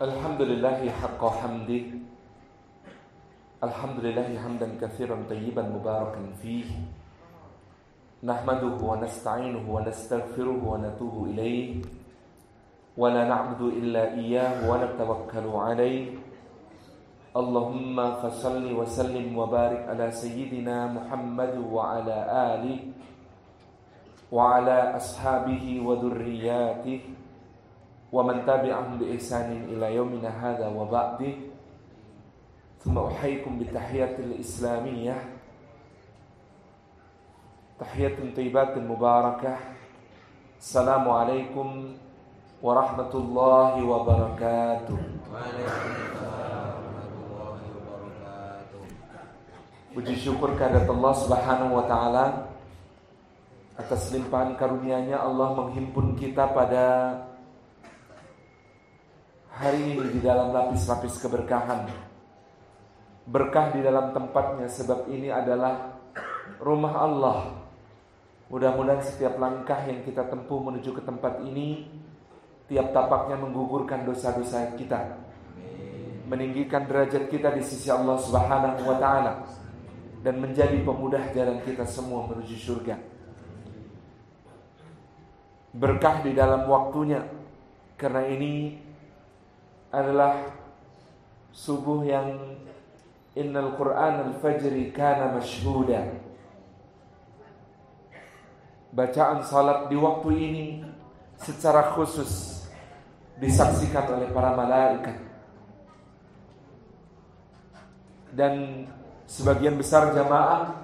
Alhamdulillahi haqqa hamdi. Alhamdulillahi hamdan katsiran tayyiban mubarakan fihi. Nahmaduhu wa nasta'inuhu wa nastaghfiruhu wa natubu ilayhi. Wa la na'budu illa iyyahu wa natawakkalu alayhi. Allahumma fasalli wa sallim wa barik ala sayyidina Muhammad wa ala alihi wa ala ashabihi wa dhurriyyatihi wa man tabi'ahum bi ihsanin ila yaumina hadza wa ba'di. Thumma uhayyikum bi tahiyatil islamiyyah, tahiyatun thayyibatun mubarakah. Assalamu alaikum warahmatullahi wabarakatuh. Waalaikumsalam warahmatullahi wabarakatuh. Puji syukur kehadirat Allah Subhanahu wa taala atas limpahan karunia-Nya. Allah menghimpun kita pada hari ini di dalam lapis-lapis keberkahan. Berkah di dalam tempatnya, sebab ini adalah rumah Allah. Mudah-mudahan setiap langkah yang kita tempuh menuju ke tempat ini, tiap tapaknya menggugurkan dosa-dosa kita, meninggikan derajat kita di sisi Allah Subhanahu wa taala, dan menjadi pemudah jalan kita semua menuju surga. Berkah di dalam waktunya, karena ini adalah subuh yang innal Qur'an al-fajri kana mashhuda. Bacaan salat di waktu ini secara khusus disaksikan oleh para malaikat, dan sebagian besar jamaah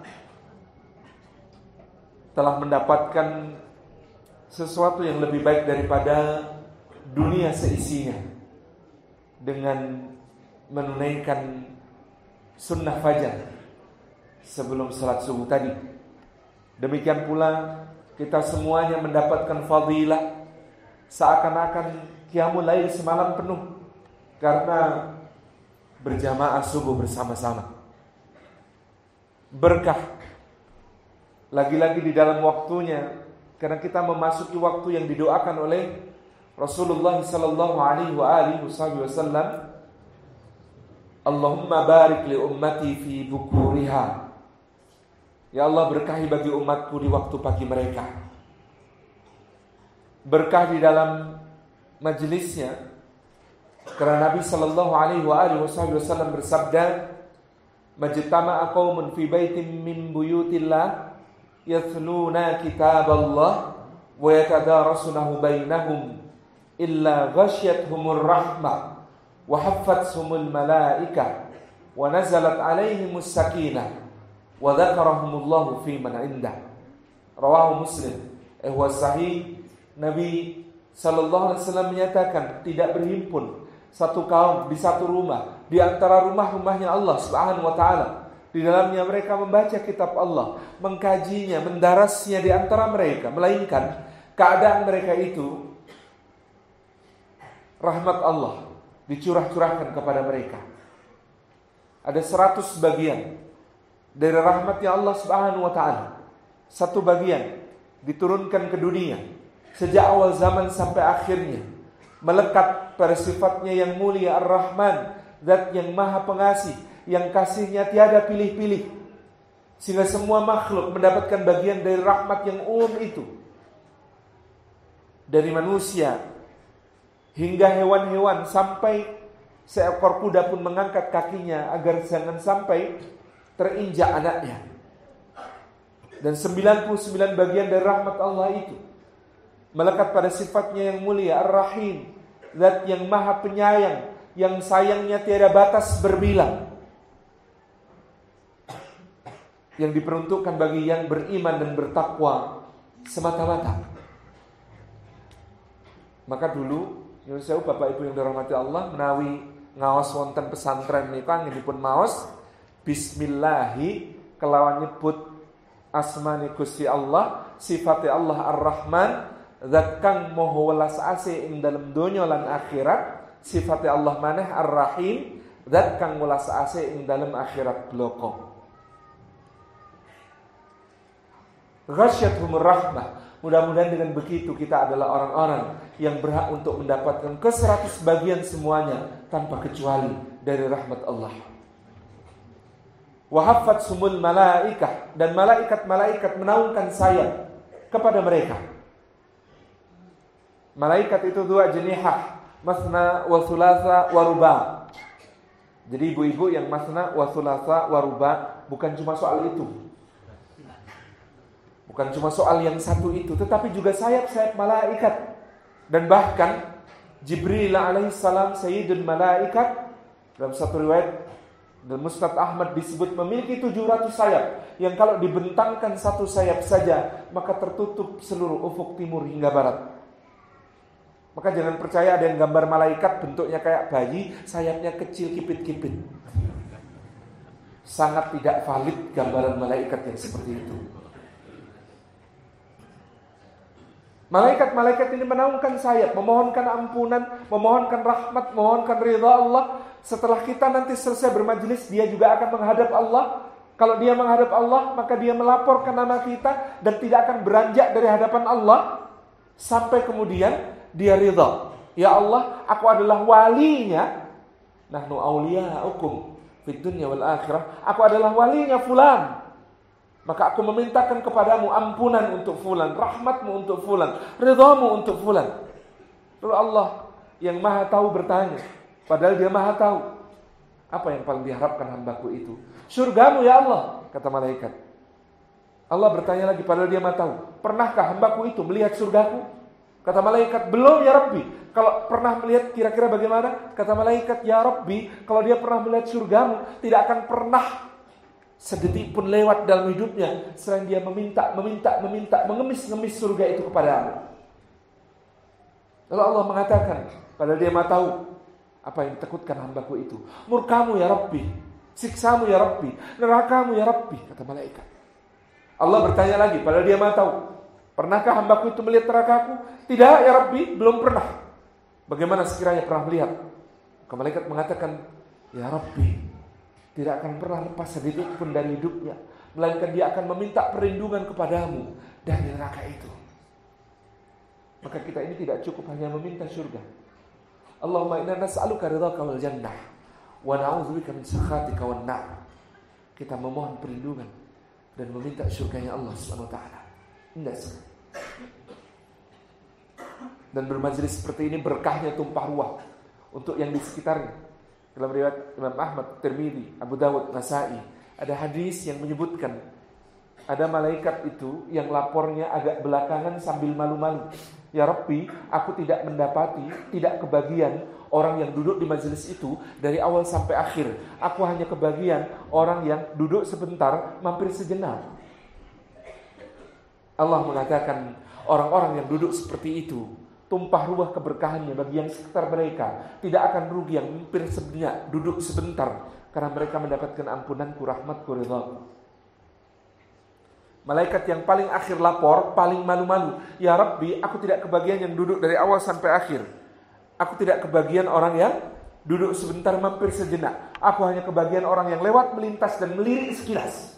telah mendapatkan sesuatu yang lebih baik daripada dunia seisinya dengan menunaikan sunnah fajar sebelum salat subuh tadi. Demikian pula kita semuanya mendapatkan fadilah seakan-akan qiyamul lail semalam penuh karena berjamaah subuh bersama-sama. Berkah lagi-lagi di dalam waktunya, karena kita memasuki waktu yang didoakan oleh Rasulullah sallallahu alaihi wa alihi wasallam, Allahumma barik li ummati fi bukuriha. Ya Allah, berkahi bagi umatku di waktu pagi mereka. Berkah di dalam majelisnya, karena Nabi sallallahu alaihi wa alihi wasallam bersabda, majtama'a qaumun fi baitin min buyutillah yathluna kitaballah wa yatadarasunahu bainahum illa ghasyiyatuhumur rahmah wa haffathumul malaikah wa nazalat alaihimus sakinah wa dzakarahumullahu fi man indah. Rawahu Muslim. Sahih. Nabi sallallahu alaihi wasallam menyatakan, tidak berhimpun satu kaum di satu rumah di antara rumah-rumahnya Allah Subhanahu wa taala, di dalamnya mereka membaca kitab Allah, mengkajinya, mendarasnya di antara mereka, melainkan keadaan mereka itu rahmat Allah dicurah-curahkan kepada mereka. Ada 100 bagian dari rahmatnya Allah Subhanahu wa taala. Satu bagian diturunkan ke dunia sejak awal zaman sampai akhirnya, melekat pada sifatnya yang mulia Ar-Rahman, Zat yang Maha Pengasih, yang kasihnya tiada pilih-pilih, sehingga semua makhluk mendapatkan bagian dari rahmat yang umum itu. Dari manusia hingga hewan-hewan, sampai seekor kuda pun mengangkat kakinya agar jangan sampai terinjak anaknya. Dan 99 bagian dari rahmat Allah itu melekat pada sifatnya yang mulia Ar-Rahim, Zat yang Maha Penyayang, yang sayangnya tiada batas berbilang, yang diperuntukkan bagi yang beriman dan bertakwa semata-mata. Maka dulu nyuwun sewu Bapak Ibu yang dirahmati Allah, menawi ngaos wonten pesantren nika nginipun maos bismillahi kelawan nyebut asmane Gusti Allah, sifate Allah Ar-Rahman, zat kang maha welas asih ing dalem donya lan akhirat. Sifate Allah maneh Ar-Rahim, zat kang welas asih ing dalem akhirat bloko. Ghasyiyatuhumur rahmah, Mudah-mudahan dengan begitu kita adalah orang-orang yang berhak untuk mendapatkan ke-100 bagian semuanya tanpa kecuali dari rahmat Allah. Wa haffatsumul malaikah, dan malaikat-malaikat menaungkan sayap kepada mereka. Malaikat itu dua jenihah, masna wa thulatha wa ruba. Jadi ibu-ibu yang masna wa thulatha wa ruba bukan cuma soal itu. Bukan cuma soal yang satu itu, tetapi juga sayap-sayap malaikat. Dan bahkan Jibril alaihissalam sayyidul malaikat, dalam satu riwayat dan Musnad Ahmad disebut memiliki 700 sayap, yang kalau dibentangkan satu sayap saja maka tertutup seluruh ufuk timur hingga barat. Maka jangan percaya ada yang gambar malaikat bentuknya kayak bayi, sayapnya kecil kipit-kipit. Sangat tidak valid gambaran malaikat yang seperti itu. Malaikat-malaikat ini menaungkan sayap, memohonkan ampunan, memohonkan rahmat, memohonkan ridha Allah. Setelah kita nanti selesai bermajelis, dia juga akan menghadap Allah. Kalau dia menghadap Allah, maka dia melaporkan nama kita dan tidak akan beranjak dari hadapan Allah sampai kemudian dia ridha. Ya Allah, aku adalah walinya. Nahnu awliya'ukum fid dunya wal akhirah. Aku adalah walinya fulan. Maka aku memintakan kepadamu ampunan untuk fulan, rahmatmu untuk fulan, ridhamu untuk fulan. Lalu Allah yang maha tahu bertanya, padahal dia maha tahu, apa yang paling diharapkan hambaku itu? Surgamu ya Allah, kata malaikat. Allah bertanya lagi, padahal dia maha tahu, pernahkah hambaku itu melihat surgaku? Kata malaikat, belum ya Rabbi. Kalau pernah melihat kira-kira bagaimana? Kata malaikat, ya Rabbi, kalau dia pernah melihat surgamu, tidak akan pernah sedetik pun lewat dalam hidupnya selain dia meminta, mengemis-ngemis surga itu kepadamu. Lalu Allah mengatakan, padahal dia maha tahu apa yang ditakutkan hambaku itu. Murkamu ya Rabbi, siksamu ya Rabbi, nerakamu ya Rabbi, kata malaikat. Allah bertanya lagi, padahal dia maha tahu, pernahkah hambaku itu melihat nerakaku? Tidak ya Rabbi, belum pernah. Bagaimana sekiranya pernah melihat? Maka malaikat mengatakan, ya Rabbi, tidak akan pernah lepas sedetik pun dari hidupnya, melainkan dia akan meminta perlindungan kepadamu dari neraka itu. Maka kita ini tidak cukup hanya meminta surga. Allahumma inna nas'aluka ridhaka wal jannah wa na'udzubika min sakhatika wan nar. Kita memohon perlindungan dan meminta surganya Allah Subhanahu wa taala. Indah sekali. Dan bermajelis seperti ini berkahnya tumpah ruah untuk yang di sekitarnya. Dalam riwayat Imam Ahmad, Tirmidzi, Abu Dawud, Nasa'i, ada hadis yang menyebutkan ada malaikat itu yang lapornya agak belakangan sambil malu-malu. Ya Rabbi, aku tidak kebagian orang yang duduk di majelis itu dari awal sampai akhir. Aku hanya kebagian orang yang duduk sebentar, mampir sejenak. Allah mengatakan orang-orang yang duduk seperti itu, tumpah ruah keberkahannya bagi yang sekitar mereka. Tidak akan rugi yang mampir sejenak, duduk sebentar, karena mereka mendapatkan ampunanku, rahmatku, ridhaku. Malaikat yang paling akhir lapor, paling malu-malu. Ya Rabbi, aku tidak kebagian yang duduk dari awal sampai akhir. Aku tidak kebagian orang yang duduk sebentar, mampir sejenak. Aku hanya kebagian orang yang lewat, melintas dan melirik sekilas.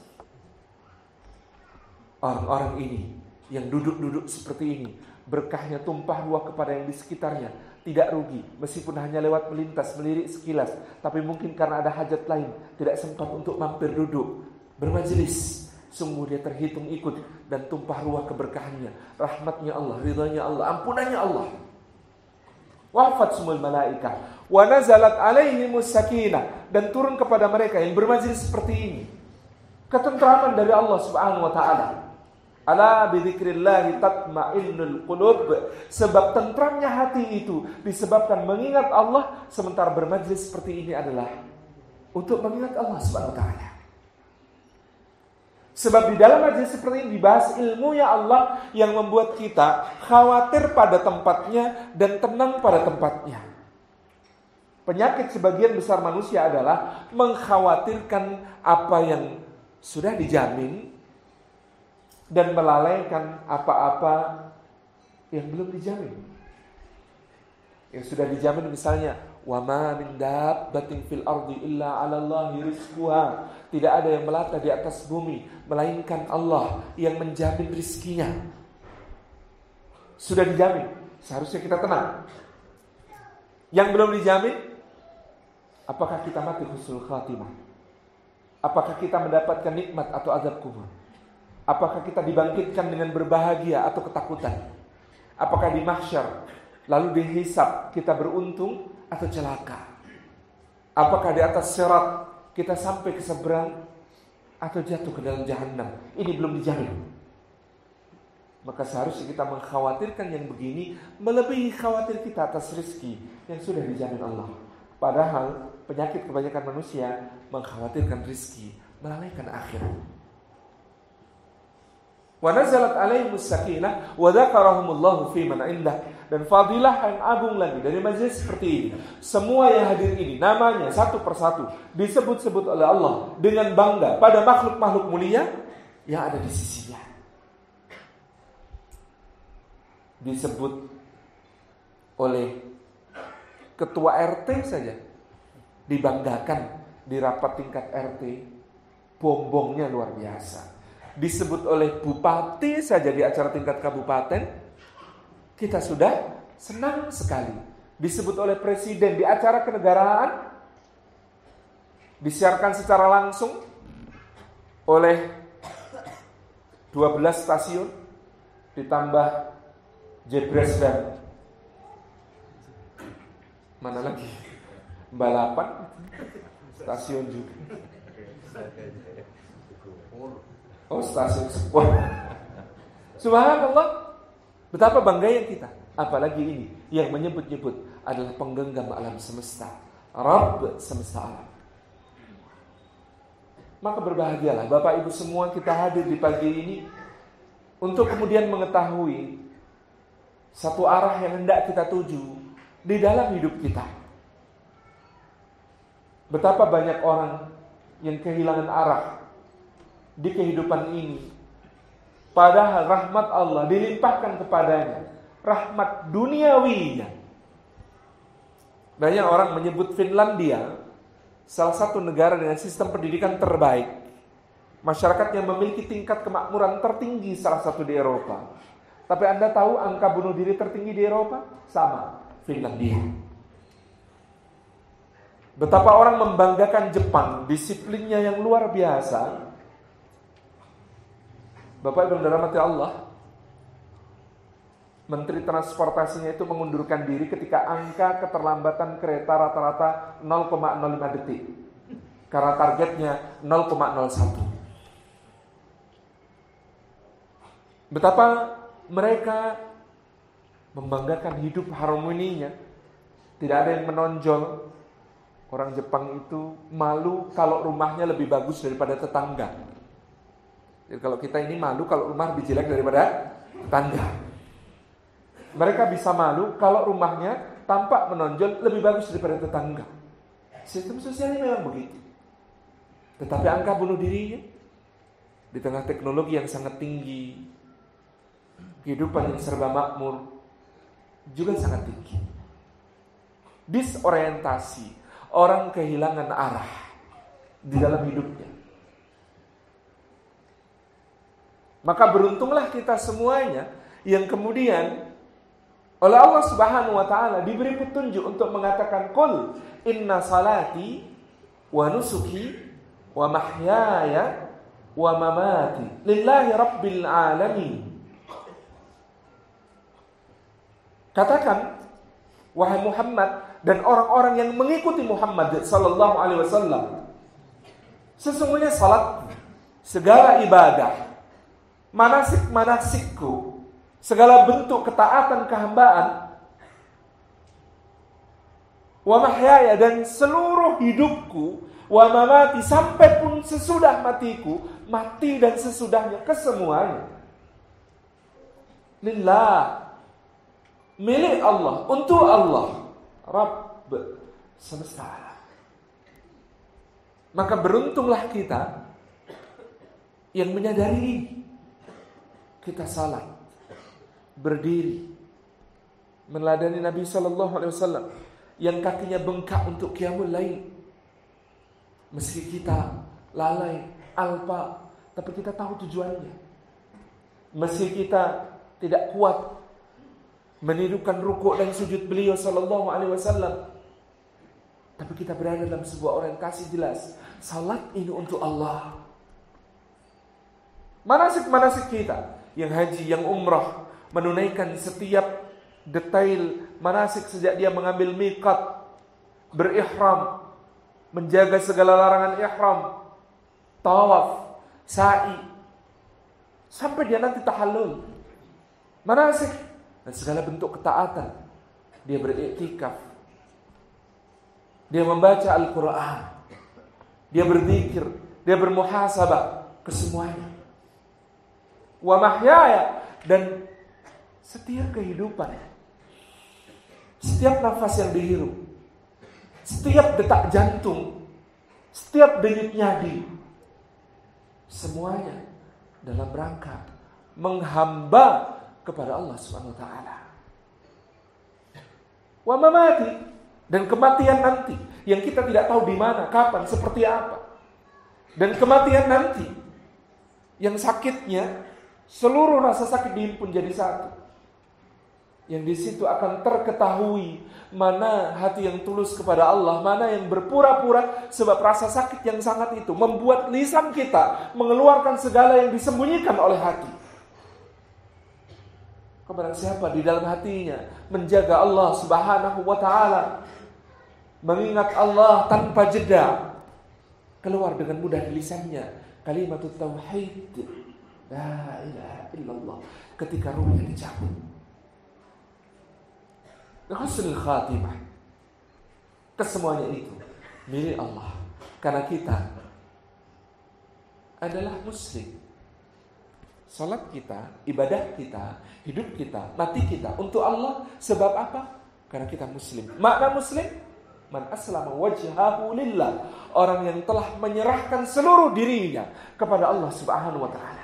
Orang-orang ini yang duduk-duduk seperti ini, berkahnya tumpah ruah kepada yang di sekitarnya. Tidak rugi, meskipun hanya lewat melintas, melirik sekilas. Tapi mungkin karena ada hajat lain, tidak sempat untuk mampir duduk, bermajelis. Sungguh dia terhitung ikut dan tumpah ruah keberkahannya, rahmatnya Allah, ridhanya Allah, ampunannya Allah. Wafat sumul malaika wa nazalat alaihimus sakinah, dan turun kepada mereka yang bermajelis seperti ini ketentraman dari Allah Subhanahu wa taala. Ala bidzikrillah tatma'innul qulub, sebab tentramnya hati itu disebabkan mengingat Allah. Sementara bermajelis seperti ini adalah untuk mengingat Allah Subhanahu wa taala. Sebab di dalam majelis seperti ini dibahas ilmunya Allah yang membuat kita khawatir pada tempatnya dan tenang pada tempatnya. Penyakit sebagian besar manusia adalah mengkhawatirkan apa yang sudah dijamin dan melalaikan apa-apa yang belum dijamin. Yang sudah dijamin misalnya, wa ma min dabbatin fil ardi illa 'ala Allahi rizquha. Tidak ada yang melata di atas bumi melainkan Allah yang menjamin rizkinya. sudah dijamin, seharusnya kita tenang. Yang belum dijamin, apakah kita mati husnul khatimah? Apakah kita mendapatkan nikmat atau azab kubur? Apakah kita dibangkitkan dengan berbahagia atau ketakutan? Apakah di mahsyar lalu dihisab kita beruntung atau celaka? Apakah di atas sirat kita sampai ke seberang atau jatuh ke dalam jahanam? Ini belum dijamin. Maka seharusnya kita mengkhawatirkan yang begini melebihi khawatir kita atas rezeki yang sudah dijamin Allah. Padahal penyakit kebanyakan manusia mengkhawatirkan rezeki, melalaikan akhirat. Wa nazalat alaihimus sakinah wa dzakarahumullahu fi man indah. Dan fadilah yang agung lagi dari majelis seperti ini, semua yang hadir ini namanya satu persatu disebut-sebut oleh Allah dengan bangga pada makhluk-makhluk mulia yang ada di sisinya. Disebut oleh ketua RT saja, dibanggakan di rapat tingkat RT, bombongnya luar biasa. Disebut oleh bupati saja di acara tingkat kabupaten, kita sudah senang sekali. Disebut oleh presiden di acara kenegaraan, disiarkan secara langsung oleh 12 stasiun, ditambah Jebres dan mana lagi? Balapan stasiun juga. Oh, stasiun Sepur. Subhanallah, betapa bangganya kita. Apalagi ini yang menyebut-nyebut adalah penggenggam alam semesta, Rabb semesta alam. Maka berbahagialah Bapak Ibu semua kita hadir di pagi ini untuk kemudian mengetahui satu arah yang hendak kita tuju di dalam hidup kita. Betapa banyak orang yang kehilangan arah di kehidupan ini, padahal rahmat Allah dilimpahkan kepadanya, rahmat duniawinya. Banyak orang menyebut Finlandia salah satu negara dengan sistem pendidikan terbaik, masyarakatnya memiliki tingkat kemakmuran tertinggi salah satu di Eropa. Tapi Anda tahu angka bunuh diri tertinggi di Eropa? Sama, Finlandia. Betapa orang membanggakan Jepang, disiplinnya yang luar biasa. Bapak Ibu dirahmati Allah, Menteri Transportasinya itu mengundurkan diri ketika angka keterlambatan kereta rata-rata 0,05 detik. Karena targetnya 0,01. Betapa mereka membanggakan hidup harmoninya. Tidak ada yang menonjol. Orang Jepang itu malu kalau rumahnya lebih bagus daripada tetangga. Jadi kalau kita ini malu kalau rumah lebih jelek daripada tetangga. Mereka bisa malu kalau rumahnya tampak menonjol lebih bagus daripada tetangga. Sistem sosialnya memang begitu. Tetapi angka bunuh dirinya di tengah teknologi yang sangat tinggi, kehidupan yang serba makmur juga sangat tinggi. Disorientasi, orang kehilangan arah di dalam hidupnya. Maka beruntunglah kita semuanya yang kemudian oleh Allah Subhanahu wa taala diberi petunjuk untuk mengatakan qul inna salati wa nusuki wa mahyaya wa mamati lillahi rabbil alamin. Katakan wahai Muhammad dan orang-orang yang mengikuti Muhammad sallallahu alaihi wasallam, sesungguhnya salat, segala ibadah, manasik-manasikku, segala bentuk ketaatan kehambaan, wa mahyaya dan seluruh hidupku, wa mamati sampai pun sesudah matiku, mati dan sesudahnya kesemuanya, lillah, milik Allah, untuk Allah, Rabb semesta alam. Maka beruntunglah kita yang menyadari ini. Kita salat, berdiri, meneladani Nabi SAW yang kakinya bengkak untuk qiyamul lail. Meski kita lalai, alpa, tapi kita tahu tujuannya. Meski kita tidak kuat menirukan rukuk dan sujud beliau sallallahu alaihi wasallam. Tapi kita berada dalam sebuah orientasi jelas, salat ini untuk Allah. Manasik-manasik kita, yang haji, yang umrah, menunaikan setiap detail manasik sejak dia mengambil miqat, berihram, menjaga segala larangan ihram, tawaf, sa'i, sampai dia nanti tahallul. Manasik dan segala bentuk ketaatan. Dia beriktikaf, dia membaca Al-Quran, dia berzikir, dia bermuhasabah, kesemuanya. Wa mahyaya, dan setiap kehidupan, setiap nafas yang dihirup, setiap detak jantung, setiap denyut nadi, semuanya dalam rangka menghamba kepada Allah Subhanahu wa taala. Wa mamati, dan kematian nanti yang kita tidak tahu di mana, kapan, seperti apa. Dan kematian nanti yang sakitnya seluruh rasa sakit dihimpun jadi satu. Yang di situ akan terketahui mana hati yang tulus kepada Allah, mana yang berpura-pura, sebab rasa sakit yang sangat itu membuat lisan kita mengeluarkan segala yang disembunyikan oleh hati. Kepada siapa di dalam hatinya menjaga Allah Subhanahu wa taala, mengingat Allah tanpa jeda, keluar dengan mudah di lisannya kalimat tauhid, la ilaha illallah, ketika ruhnya dicabut. Husnul khatimah. Kesemuanya itu milik Allah, karena kita adalah muslim. Salat kita, ibadah kita, hidup kita, mati kita untuk Allah. Sebab apa? Karena kita muslim. Makna muslim, man aslama wajhahu lillah, orang yang telah menyerahkan seluruh dirinya kepada Allah Subhanahu wa taala.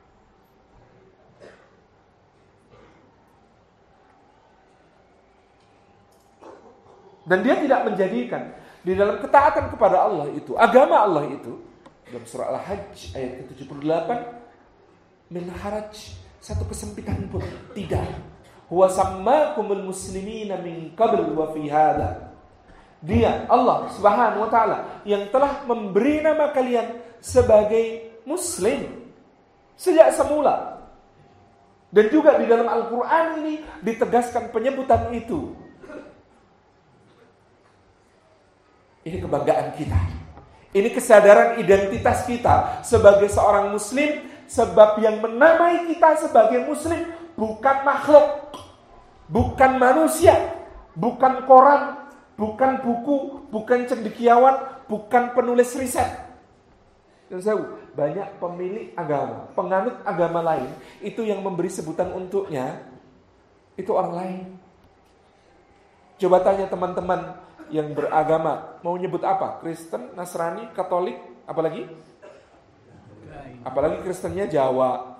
Dan dia tidak menjadikan di dalam ketaatan kepada Allah itu, agama Allah itu, dalam surah Al-Hajj ayat ke-78, min haraj, satu kesempitan pun tidak. Huwa sammakumul muslimina min qabl wa fi hadha. Dia, Allah Subhanahu wa taala, yang telah memberi nama kalian sebagai muslim sejak semula. Dan juga di dalam Al-Qur'an ini ditegaskan penyebutan itu. Ini kebanggaan kita. Ini kesadaran identitas kita sebagai seorang muslim, sebab yang menamai kita sebagai muslim bukan makhluk, bukan manusia, bukan koran, bukan buku, bukan cendekiawan, bukan penulis riset. Dan saya banyak pemilik agama, penganut agama lain, itu yang memberi sebutan untuknya, itu orang lain. Coba tanya teman-teman yang beragama, mau nyebut apa? Kristen, Nasrani, Katolik, apalagi? Apalagi Kristennya Jawa,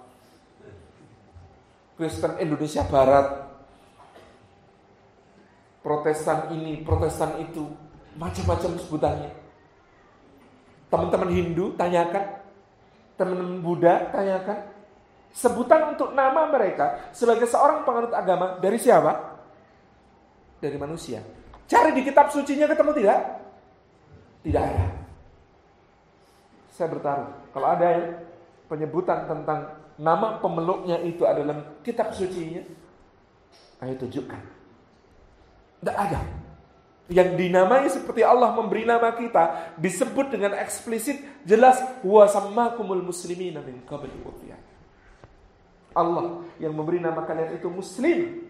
Kristen Indonesia Barat, Protestan ini, Protestan itu, macam-macam sebutannya. Teman-teman Hindu tanyakan, teman-teman Buddha tanyakan, sebutan untuk nama mereka sebagai seorang penganut agama dari siapa? Dari manusia. Cari di kitab sucinya ketemu tidak? Tidak ada. Saya bertaruh, kalau ada yang penyebutan tentang nama pemeluknya itu ada dalam kitab sucinya, ayo tunjukkan. Tidak ada. Yang dinamai seperti Allah memberi nama kita, disebut dengan eksplisit, jelas, huwa sammakumul muslimina min qabl wa fi hadha. Allah yang memberi nama kalian itu muslim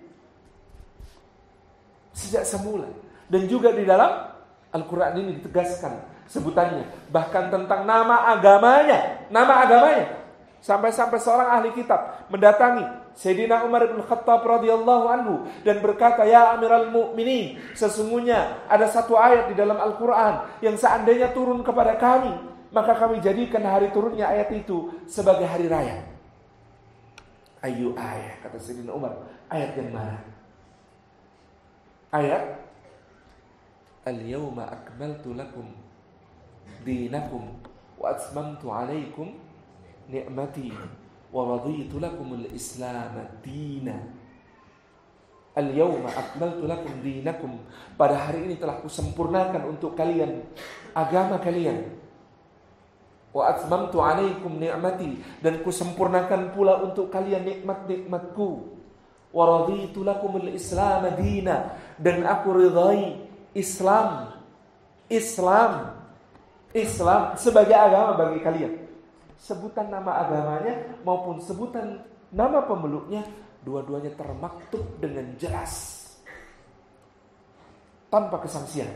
sejak semula. Dan juga di dalam Al-Quran ini ditegaskan sebutannya, bahkan tentang nama agamanya. Sampai-sampai seorang ahli kitab mendatangi Sayyidina Umar bin Khattab radhiyallahu anhu dan berkata, ya Amiral Mu'minin, sesungguhnya ada satu ayat di dalam Al-Quran yang seandainya turun kepada kami, maka kami jadikan hari turunnya ayat itu sebagai hari raya. Ayu ayat, kata Sayyidina Umar, ayat yang mana? Ayat Al-yawma akmaltu lakum dinakum wa atmamtu alaikum ni'mati wa raditu lakumul Islam dina. Al-yawma akmaltu lakum dinakum. Pada hari ini telah kusempurnakan untuk kalian agama kalian. Wa atmamtu alaikum ni'mati, dan kusempurnakan pula untuk kalian nikmat-nikmatku. Wa raditu lakumul Islam dina, dan aku ridai Islam sebagai agama bagi kalian. Sebutan nama agamanya maupun sebutan nama pemeluknya, dua-duanya termaktub dengan jelas, tanpa kesangsian.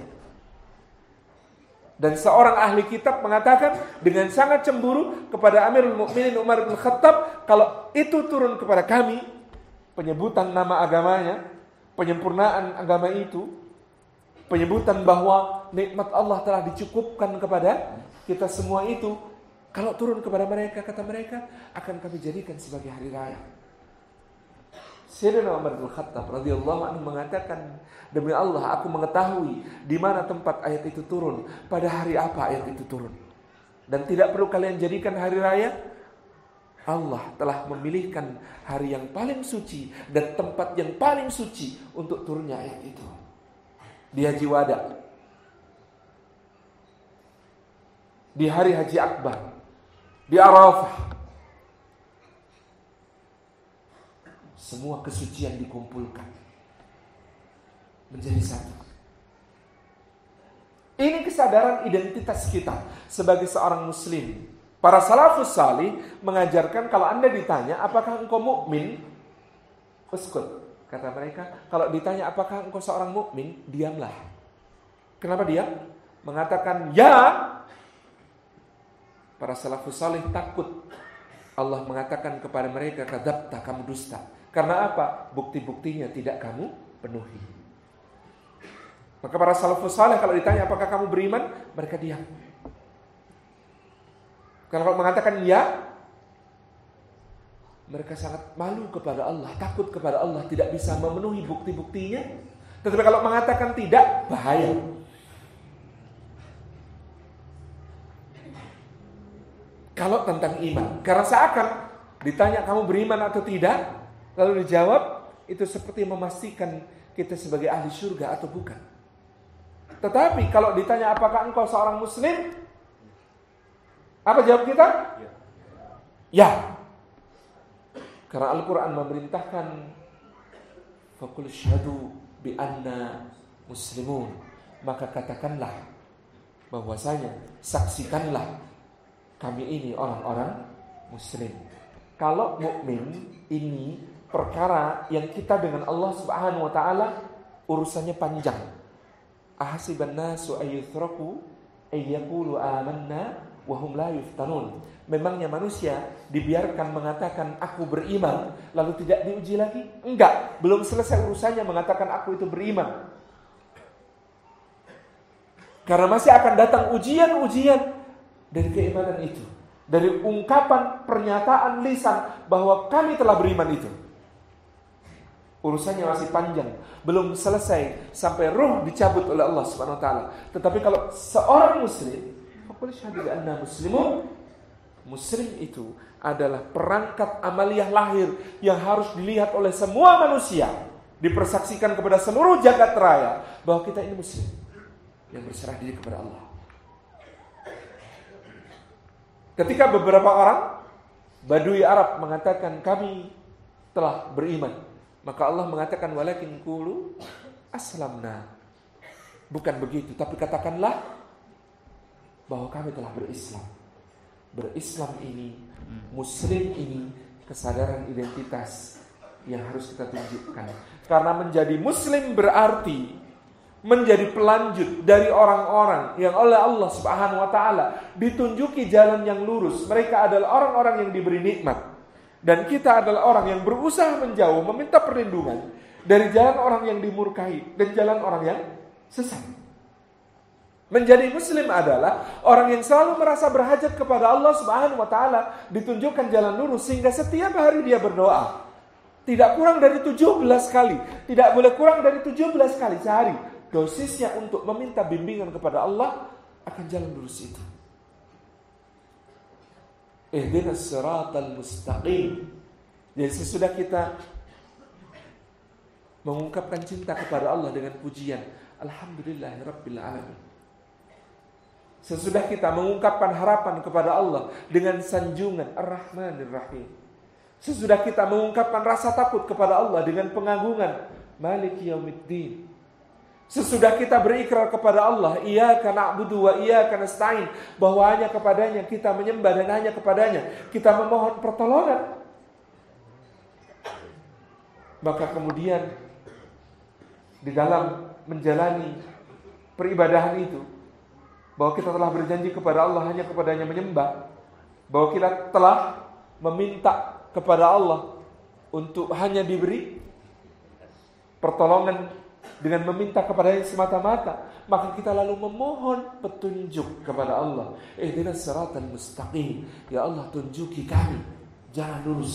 Dan seorang ahli kitab mengatakan dengan sangat cemburu kepada Amirul Mukminin Umar bin Khattab, kalau itu turun kepada kami, penyebutan nama agamanya, penyempurnaan agama itu, penyebutan bahwa nikmat Allah telah dicukupkan kepada kita semua itu, kalau turun kepada mereka, kata mereka, akan kami jadikan sebagai hari raya. Sayyidina Umar bin Khattab radhiyallahu anhu mengatakan, demi Allah aku mengetahui di mana tempat ayat itu turun, pada hari apa ayat itu turun. Dan tidak perlu kalian jadikan hari raya. Allah telah memilihkan hari yang paling suci dan tempat yang paling suci untuk turunnya ayat itu. Di Haji Wada, di hari Haji Akbar, di Arafah, semua kesucian dikumpulkan menjadi satu. Ini kesadaran identitas kita sebagai seorang muslim. Para salafus salih mengajarkan, kalau Anda ditanya apakah engkau mukmin, uskut, kata mereka. Kalau ditanya apakah engkau seorang mukmin, diamlah. Kenapa diam? Mengatakan ya. Para salafus salih takut Allah mengatakan kepada mereka, kadzabta, kamu dusta. Karena apa? Bukti-buktinya tidak kamu penuhi. Maka para salafus saleh kalau ditanya apakah kamu beriman, mereka diam. Karena kalau mengatakan ya, mereka sangat malu kepada Allah, takut kepada Allah, tidak bisa memenuhi bukti-buktinya. Tetapi kalau mengatakan tidak, bahaya. Kalau tentang iman, karena seakan ditanya kamu beriman atau tidak, lalu dijawab, itu seperti memastikan kita sebagai ahli surga atau bukan. Tetapi kalau ditanya apakah engkau seorang muslim, apa jawab kita? Ya. Karena Al-Quran memerintahkan, faqul syahadu bi anna muslimun, maka katakanlah bahwasanya, saksikanlah kami ini orang-orang muslim. Kalau mukmin ini perkara yang kita dengan Allah Subhanahu wa taala urusannya panjang. Ahasiban nasu ayyuthraku ayyaqulu amanna wa hum la yuftanun. Memangnya manusia dibiarkan mengatakan aku beriman lalu tidak diuji lagi? Enggak, belum selesai urusannya mengatakan aku itu beriman. Karena masih akan datang ujian-ujian dari keimanan itu, dari ungkapan pernyataan lisan bahwa kami telah beriman itu. Urusannya masih panjang, belum selesai sampai ruh dicabut oleh Allah Subhanahu wa taala. Tetapi kalau seorang muslim, faqul syahadu bi anna muslimun, muslim itu adalah perangkat amaliyah lahir yang harus dilihat oleh semua manusia, dipersaksikan kepada seluruh jagat raya bahwa kita ini muslim yang berserah diri kepada Allah. Ketika beberapa orang Badui Arab mengatakan kami telah beriman, maka Allah mengatakan walakin qulu aslamna. Bukan begitu, tapi katakanlah bahwa kami telah berislam. Berislam ini, muslim ini, kesadaran identitas yang harus kita tunjukkan. Karena menjadi muslim berarti menjadi pelanjut dari orang-orang yang oleh Allah Subhanahu wa taala ditunjuki jalan yang lurus. Mereka adalah orang-orang yang diberi nikmat. Dan kita adalah orang yang berusaha menjauh, meminta perlindungan dari jalan orang yang dimurkai dan jalan orang yang sesat. Menjadi muslim adalah orang yang selalu merasa berhajat kepada Allah Subhanahu wa taala, ditunjukkan jalan lurus sehingga setiap hari dia berdoa. Tidak kurang dari 17 kali, tidak boleh kurang dari 17 kali sehari. Dosisnya untuk meminta bimbingan kepada Allah akan jalan lurus itu. Ihdinas siratal mustaqim. Jadi sesudah kita mengungkapkan cinta kepada Allah dengan pujian Alhamdulillahirabbil alamin. Sesudah kita mengungkapkan harapan kepada Allah dengan sanjungan Ar-Rahmanir Rahim. Sesudah kita mengungkapkan rasa takut kepada Allah dengan pengagungan Maliki Yaumiddin. Sesudah kita berikrar kepada Allah, Iyyaka na'budu wa iyyaka nasta'in, bahwa hanya kepadanya kita menyembah dan hanya kepadanya kita memohon pertolongan. Maka kemudian di dalam menjalani peribadahan itu, bahwa kita telah berjanji kepada Allah hanya kepadanya menyembah, bahwa kita telah meminta kepada Allah untuk hanya diberi pertolongan dengan meminta kepadanya semata-mata, maka kita lalu memohon petunjuk kepada Allah. Ihdinas siratal mustaqim, ya Allah tunjuki kami jalan lurus.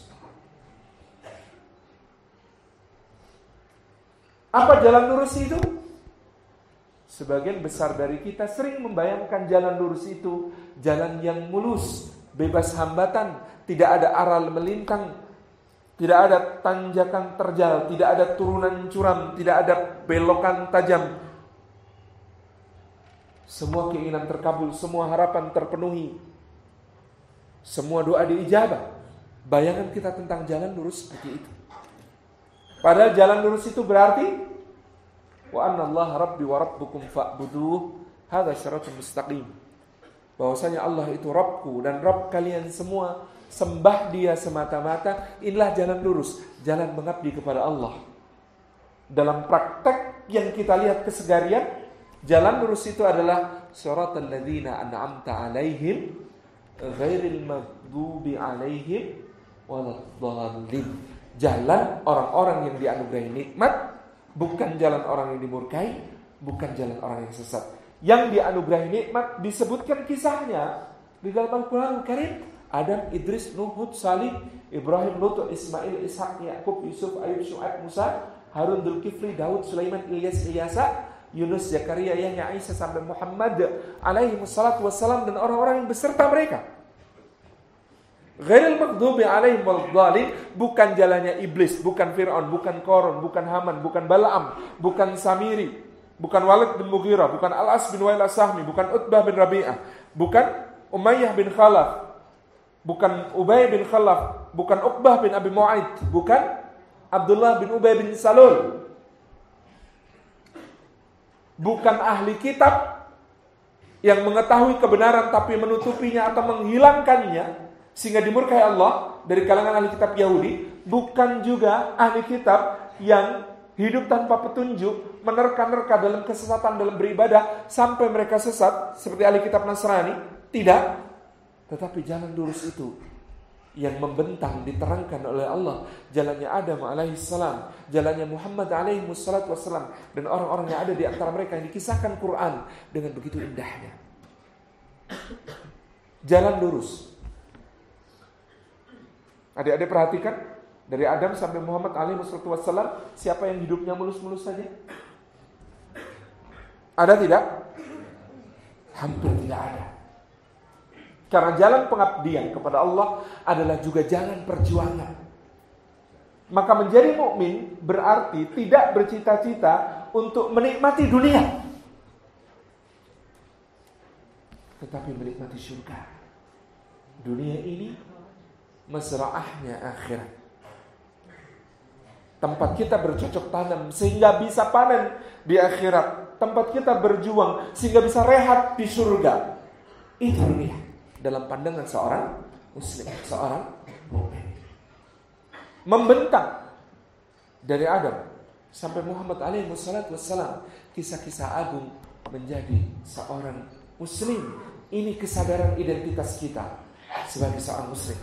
Apa jalan lurus itu? Sebagian besar dari kita sering membayangkan jalan lurus itu jalan yang mulus, bebas hambatan, tidak ada aral melintang, tidak ada tanjakan terjal, tidak ada turunan curam, tidak ada belokan tajam. Semua keinginan terkabul, semua harapan terpenuhi, semua doa diijabah. Bayangan kita tentang jalan lurus seperti itu. Padahal jalan lurus itu berarti wa annallaha rabbi wa rabbukum fa'buduh, hadza syiratul mustaqim. Bahwasanya Allah itu Rabbku dan Rabb kalian semua, sembah Dia semata-mata, inilah jalan lurus, jalan mengabdi kepada Allah. Dalam praktek yang kita lihat keseharian, jalan lurus itu adalah syiratal ladzina an'amta 'alaihim ghairil maghdubi 'alaihim waladdallin. Jalan orang-orang yang dianugerahi nikmat, bukan jalan orang yang dimurkai, bukan jalan orang yang sesat. Yang dianugerahi nikmat disebutkan kisahnya di dalam Al-Quran Al-Karim. Adam, Idris, Nuh, Hud, Salih, Ibrahim, Lut, Ismail, Ishak, Yaqub, Yusuf, Ayub, Syuaib, Musa, Harun, Dzulkifli, Daud, Sulaiman, Ilyas, Ilyasa, Yunus, Zakaria, Yahya, Isa sampai Muhammad alaihi wassalatu wassalam dan orang-orang yang beserta mereka. Ghairil maghdubi alaihim waladdallin, bukan jalannya iblis, bukan Fir'aun, bukan Qarun, bukan Haman, bukan Balaam, bukan Samiri, bukan Walid bin Mughirah, bukan Al-As bin Wail As-Sahmi, bukan Utbah bin Rabi'ah, bukan Umayyah bin Khalaf, bukan Ubay bin Khalaf, bukan Uqbah bin Abi Mu'aid, bukan Abdullah bin Ubay bin Salul, bukan ahli kitab yang mengetahui kebenaran tapi menutupinya atau menghilangkannya sehingga dimurkai Allah dari kalangan ahli kitab Yahudi, bukan juga ahli kitab yang hidup tanpa petunjuk, menerka-nerka dalam kesesatan dalam beribadah sampai mereka sesat seperti ahli kitab Nasrani. Tidak. Tetapi jalan lurus itu yang membentang diterangkan oleh Allah, jalannya Adam alaihissalam, jalannya Muhammad alaihi wassalatu wassalam, dan orang-orang yang ada di antara mereka yang dikisahkan Quran dengan begitu indahnya. Jalan lurus. Adik-adik perhatikan, dari Adam sampai Muhammad alaihi wassalatu wassalam, siapa yang hidupnya mulus-mulus saja? Ada tidak? Hampir tidak ada. Karena jalan pengabdian kepada Allah adalah juga jalan perjuangan. Maka menjadi mukmin berarti tidak bercita-cita untuk menikmati dunia, tetapi menikmati surga. Dunia ini mazra'ahnya akhirat. Tempat kita bercocok tanam sehingga bisa panen di akhirat. Tempat kita berjuang sehingga bisa rehat di surga. Itu dunia dalam pandangan seorang muslim, seorang mukmin. Membentang dari Adam sampai Muhammad alaihi wassalatu wassalam, kisah-kisah agung menjadi seorang muslim. Ini kesadaran identitas kita sebagai seorang muslim.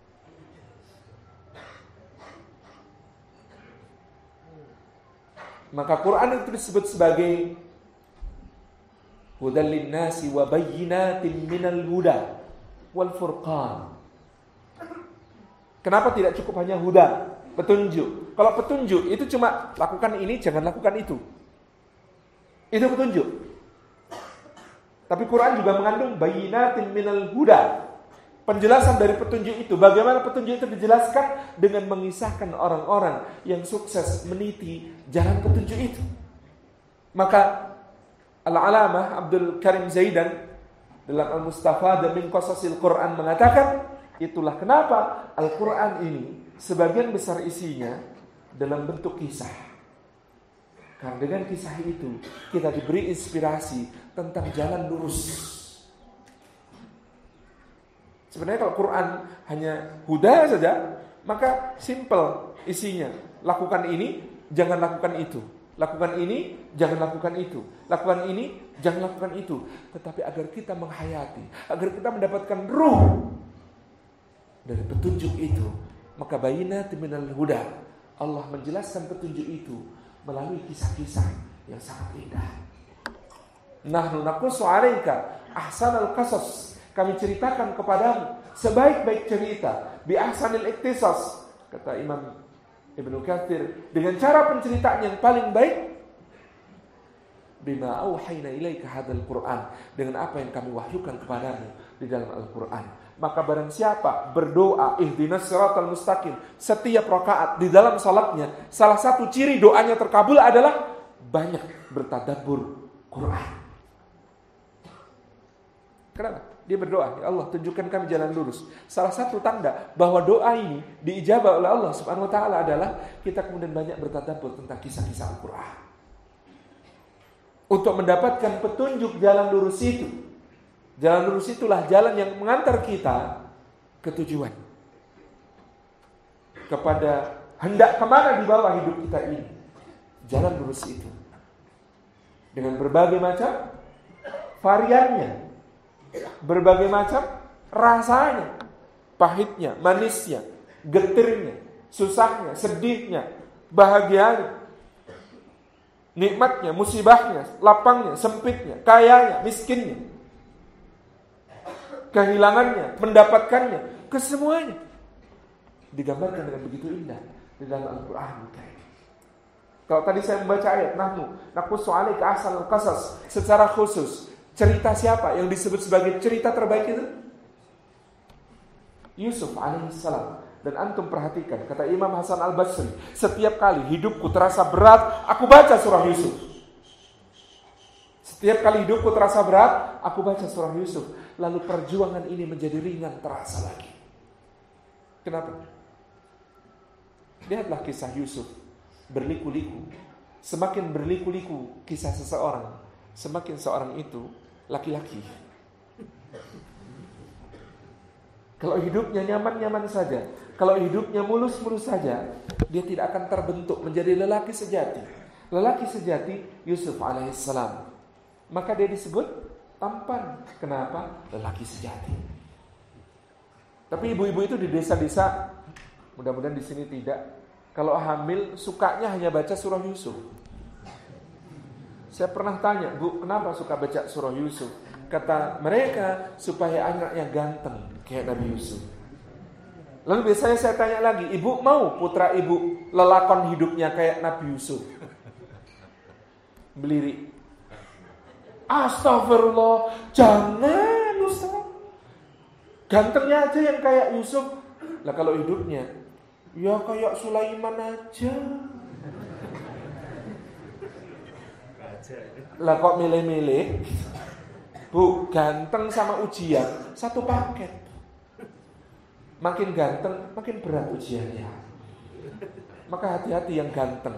Maka Quran itu disebut sebagai hudal linnasi wa bayyinatin minal huda wal furqan. Kenapa tidak cukup hanya huda, petunjuk? Kalau petunjuk itu cuma lakukan ini, jangan lakukan itu. Itu petunjuk. Tapi Quran juga mengandung bayyinatin minal huda, penjelasan dari petunjuk itu. Bagaimana petunjuk itu dijelaskan? Dengan mengisahkan orang-orang yang sukses meniti jalan petunjuk itu. Maka Al-Alamah Abdul Karim Zaidan dalam Al-Mustafada min Qasasil Quran mengatakan, itulah kenapa Al-Quran ini sebagian besar isinya dalam bentuk kisah. Karena dengan kisah itu kita diberi inspirasi tentang jalan lurus. Sebenarnya kalau Quran hanya huda saja, maka simple isinya. Lakukan ini, jangan lakukan itu. Lakukan ini, jangan lakukan itu. Lakukan ini, jangan lakukan itu. Tetapi agar kita menghayati, agar kita mendapatkan ruh dari petunjuk itu, maka bayinat minal huda. Allah menjelaskan petunjuk itu melalui kisah-kisah yang sangat indah. Nahnu naqussu 'alaika ahsanal qasas. Kami ceritakan kepadamu sebaik-baik cerita, bi ahsanil iktisas, kata Imam Ibnu Katsir, dengan cara penceritaan yang paling baik. Bima auhayna ilaika hadzal Qur'an, dengan apa yang kami wahyukan kepadamu di dalam Al-Qur'an. Maka barang siapa berdoa ihdinas siratal mustaqim setiap rakaat di dalam salatnya, salah satu ciri doanya terkabul adalah banyak bertadabbur Quran. Kenapa? Dia berdoa, ya Allah tunjukkan kami jalan lurus. Salah satu tanda bahwa doa ini diijabah oleh Allah Subhanahu wa taala adalah kita kemudian banyak bertadabbur tentang kisah-kisah Al-Qur'an. Untuk mendapatkan petunjuk jalan lurus itu. Jalan lurus itulah jalan yang mengantar kita ke tujuan. Kepada hendak kemana di bawah hidup kita ini. Jalan lurus itu. Dengan berbagai macam variannya. Berbagai macam rasanya, pahitnya, manisnya, getirnya, susahnya, sedihnya, bahagianya, nikmatnya, musibahnya, lapangnya, sempitnya, kayanya, miskinnya, kehilangannya, mendapatkannya, kesemuanya digambarkan dengan begitu indah di dalam Al-Qur'an. Kalau tadi saya membaca ayat nahnu naqussu 'alaika ahsanal qasas, secara khusus cerita siapa yang disebut sebagai cerita terbaik itu? Yusuf alaihissalam. Dan antum perhatikan, kata Imam Hasan al-Basri, setiap kali hidupku terasa berat, aku baca surah Yusuf. Setiap kali hidupku terasa berat, aku baca surah Yusuf. Lalu perjuangan ini menjadi ringan terasa lagi. Kenapa? Lihatlah kisah Yusuf, berliku-liku. Semakin berliku-liku kisah seseorang, semakin seorang itu laki-laki. Kalau hidupnya nyaman-nyaman saja, kalau hidupnya mulus-mulus saja, dia tidak akan terbentuk menjadi lelaki sejati. Lelaki sejati Yusuf alaihissalam. Maka dia disebut tampan. Kenapa? Lelaki sejati. Tapi ibu-ibu itu di desa-desa, mudah-mudahan di sini tidak, kalau hamil sukanya hanya baca surah Yusuf. Saya pernah tanya, Bu, kenapa suka baca surah Yusuf? Kata mereka, supaya anaknya ganteng kayak Nabi Yusuf. Lalu biasanya saya tanya lagi, Ibu mau putra ibu lelakon hidupnya kayak Nabi Yusuf? Belirik. Astagfirullah, jangan Ustaz. Gantengnya aja yang kayak Yusuf. Lah kalau hidupnya, ya kayak Sulaiman aja. Lah kok milih-milih? Bu, ganteng sama ujian satu paket. Makin ganteng, makin berat ujiannya. Maka hati-hati yang ganteng.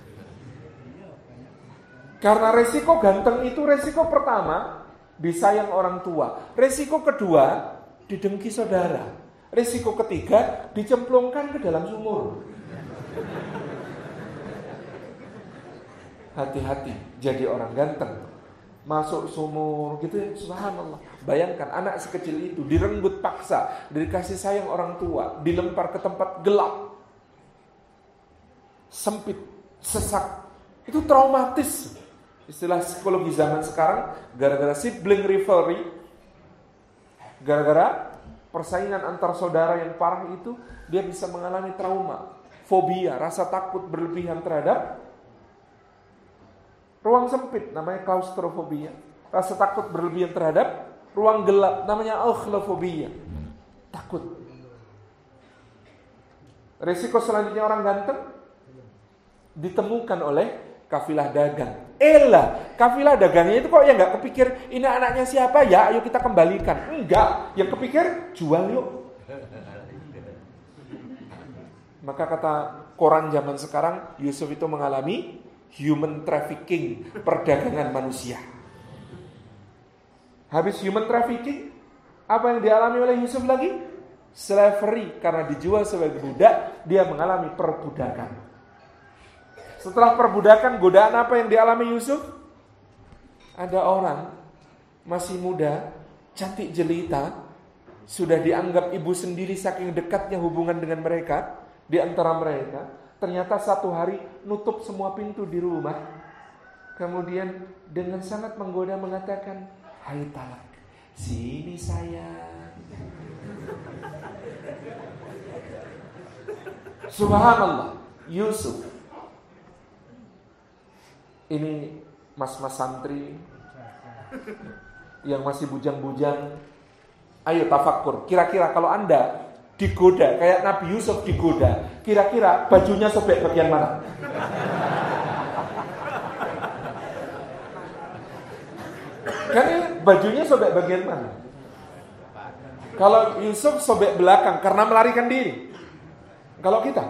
Karena resiko ganteng itu, resiko pertama disayang orang tua. Resiko kedua didengki saudara. Resiko ketiga dicemplungkan ke dalam sumur. Hati-hati jadi orang ganteng masuk sumur gitu ya, subhanallah. Bayangkan anak sekecil itu direnggut paksa, dikasih sayang orang tua, dilempar ke tempat gelap, sempit, sesak. Itu traumatis. Istilah psikologi zaman sekarang, gara-gara sibling rivalry, gara-gara persaingan antar saudara yang parah itu, dia bisa mengalami trauma, fobia, rasa takut berlebihan terhadap ruang sempit, namanya klaustrofobia. Rasa takut berlebihan terhadap ruang gelap, namanya akhlafobia. takut. Resiko selanjutnya orang ganteng ditemukan oleh kafilah dagang. Kafilah dagangnya itu kok ya nggak kepikir ini anaknya siapa ya, ayo kita kembalikan. Enggak, yang kepikir jual yuk. Maka kata koran zaman sekarang, Yusuf itu mengalami human trafficking, perdagangan manusia. Habis human trafficking, apa yang dialami oleh Yusuf lagi? Slavery, karena dijual sebagai budak, dia mengalami perbudakan. Setelah perbudakan, godaan apa yang dialami Yusuf? Ada orang masih muda, cantik jelita, sudah dianggap ibu sendiri saking dekatnya hubungan dengan mereka. Di antara mereka, ternyata satu hari nutup semua pintu di rumah. Kemudian dengan sangat menggoda mengatakan, "Hai talak, sini sayang." Subhanallah, Yusuf. Ini mas-mas santri yang masih bujang-bujang. Ayo tafakkur, kira-kira kalau Anda digoda kayak Nabi Yusuf digoda, kira-kira bajunya sobek bagian mana? Kan bajunya sobek bagian mana? Kalau Yusuf sobek belakang karena melarikan diri. Kalau kita,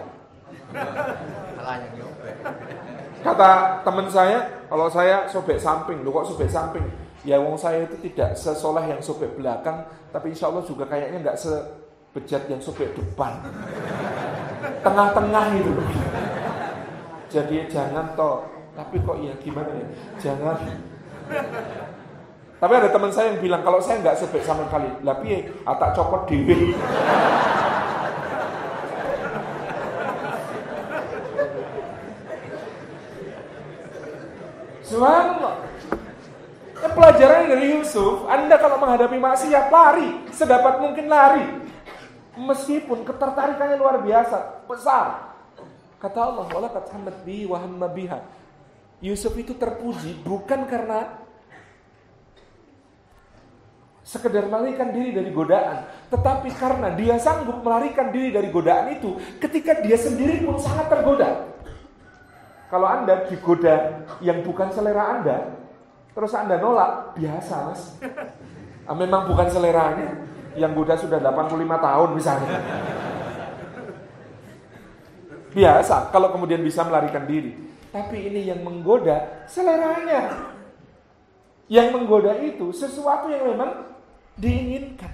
kata teman saya, kalau saya sobek samping. Loh kok sobek samping? Ya wong saya itu tidak sesoleh yang sobek belakang, tapi insya Allah juga kayaknya nggak sebejat yang sobek depan. Tengah-tengah itu. Jadi jangan toh. Tapi kok ya gimana ya? Jangan. Tapi ada teman saya yang bilang kalau saya nggak sobek sama sekali, lah piye? Tak copot dhewe. Subhanallah. Pelajaran dari Yusuf, Anda kalau menghadapi maksiat lari, sedapat mungkin lari. Meskipun ketertarikannya luar biasa, besar. Kata Allah, "Walaqad hammat bihi wa hamma biha." Yusuf itu terpuji bukan karena sekedar melarikan diri dari godaan, tetapi karena dia sanggup melarikan diri dari godaan itu ketika dia sendiri pun sangat tergoda. Kalau Anda digoda yang bukan selera Anda, terus Anda nolak, biasa mas. Memang bukan seleranya. Yang goda sudah 85 tahun misalnya. Biasa kalau kemudian bisa melarikan diri. Tapi ini yang menggoda seleranya. Yang menggoda itu sesuatu yang memang diinginkan.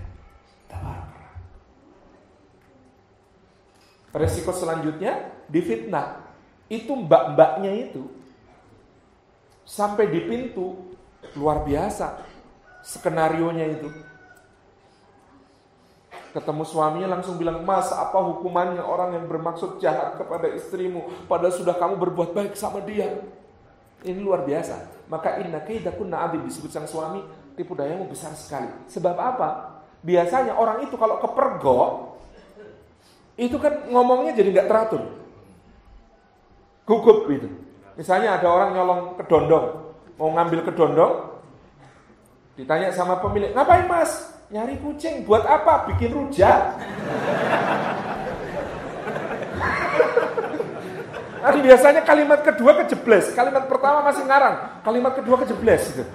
Resiko selanjutnya difitnah. Itu mbak-mbaknya itu sampai di pintu, luar biasa skenarionya itu. Ketemu suaminya langsung bilang, "Mas, apa hukumannya orang yang bermaksud jahat kepada istrimu padahal sudah kamu berbuat baik sama dia?" Ini luar biasa. Maka inna kaidakunna adzim, disebut sang suami, tipu dayamu besar sekali. Sebab apa? Biasanya orang itu kalau kepergok itu kan ngomongnya jadi nggak teratur. Gugup gitu. Misalnya ada orang nyolong kedondong, mau ngambil kedondong, ditanya sama pemilik, "Ngapain mas?" "Nyari kucing." "Buat apa?" "Bikin rujak." Nanti biasanya kalimat kedua kejebles, kalimat pertama masih ngarang, kalimat kedua kejebles gitu.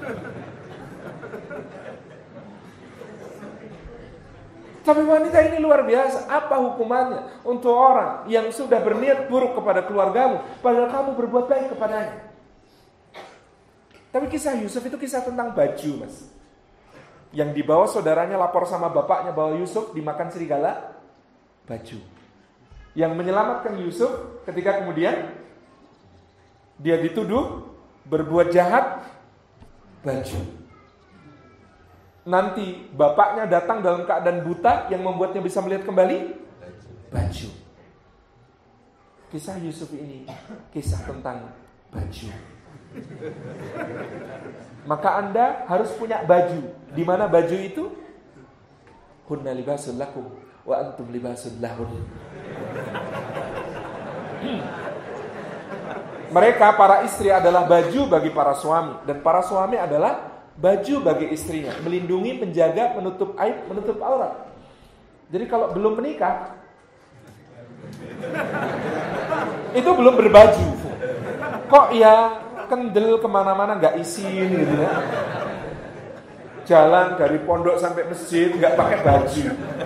Tapi wanita ini luar biasa. Apa hukumannya untuk orang yang sudah berniat buruk kepada keluargamu, padahal kamu berbuat baik kepadanya? Tapi kisah Yusuf itu kisah tentang baju, mas. Yang dibawa saudaranya lapor sama bapaknya bahwa Yusuf dimakan serigala, baju. Yang menyelamatkan Yusuf ketika kemudian dia dituduh berbuat jahat, baju. Nanti bapaknya datang dalam keadaan buta yang membuatnya bisa melihat kembali, baju. Kisah Yusuf ini kisah tentang baju. Maka Anda harus punya baju. Di mana baju itu? Hunna libasul lakum wa antum libasul lahun. Mereka para istri adalah baju bagi para suami, dan para suami adalah baju bagi istrinya, melindungi, menjaga, menutup aib, menutup aurat. Jadi kalau belum menikah, itu belum berbaju. Kok ya kendel kemana-mana nggak isin gitu ya. Jalan dari pondok sampai masjid nggak pakai baju.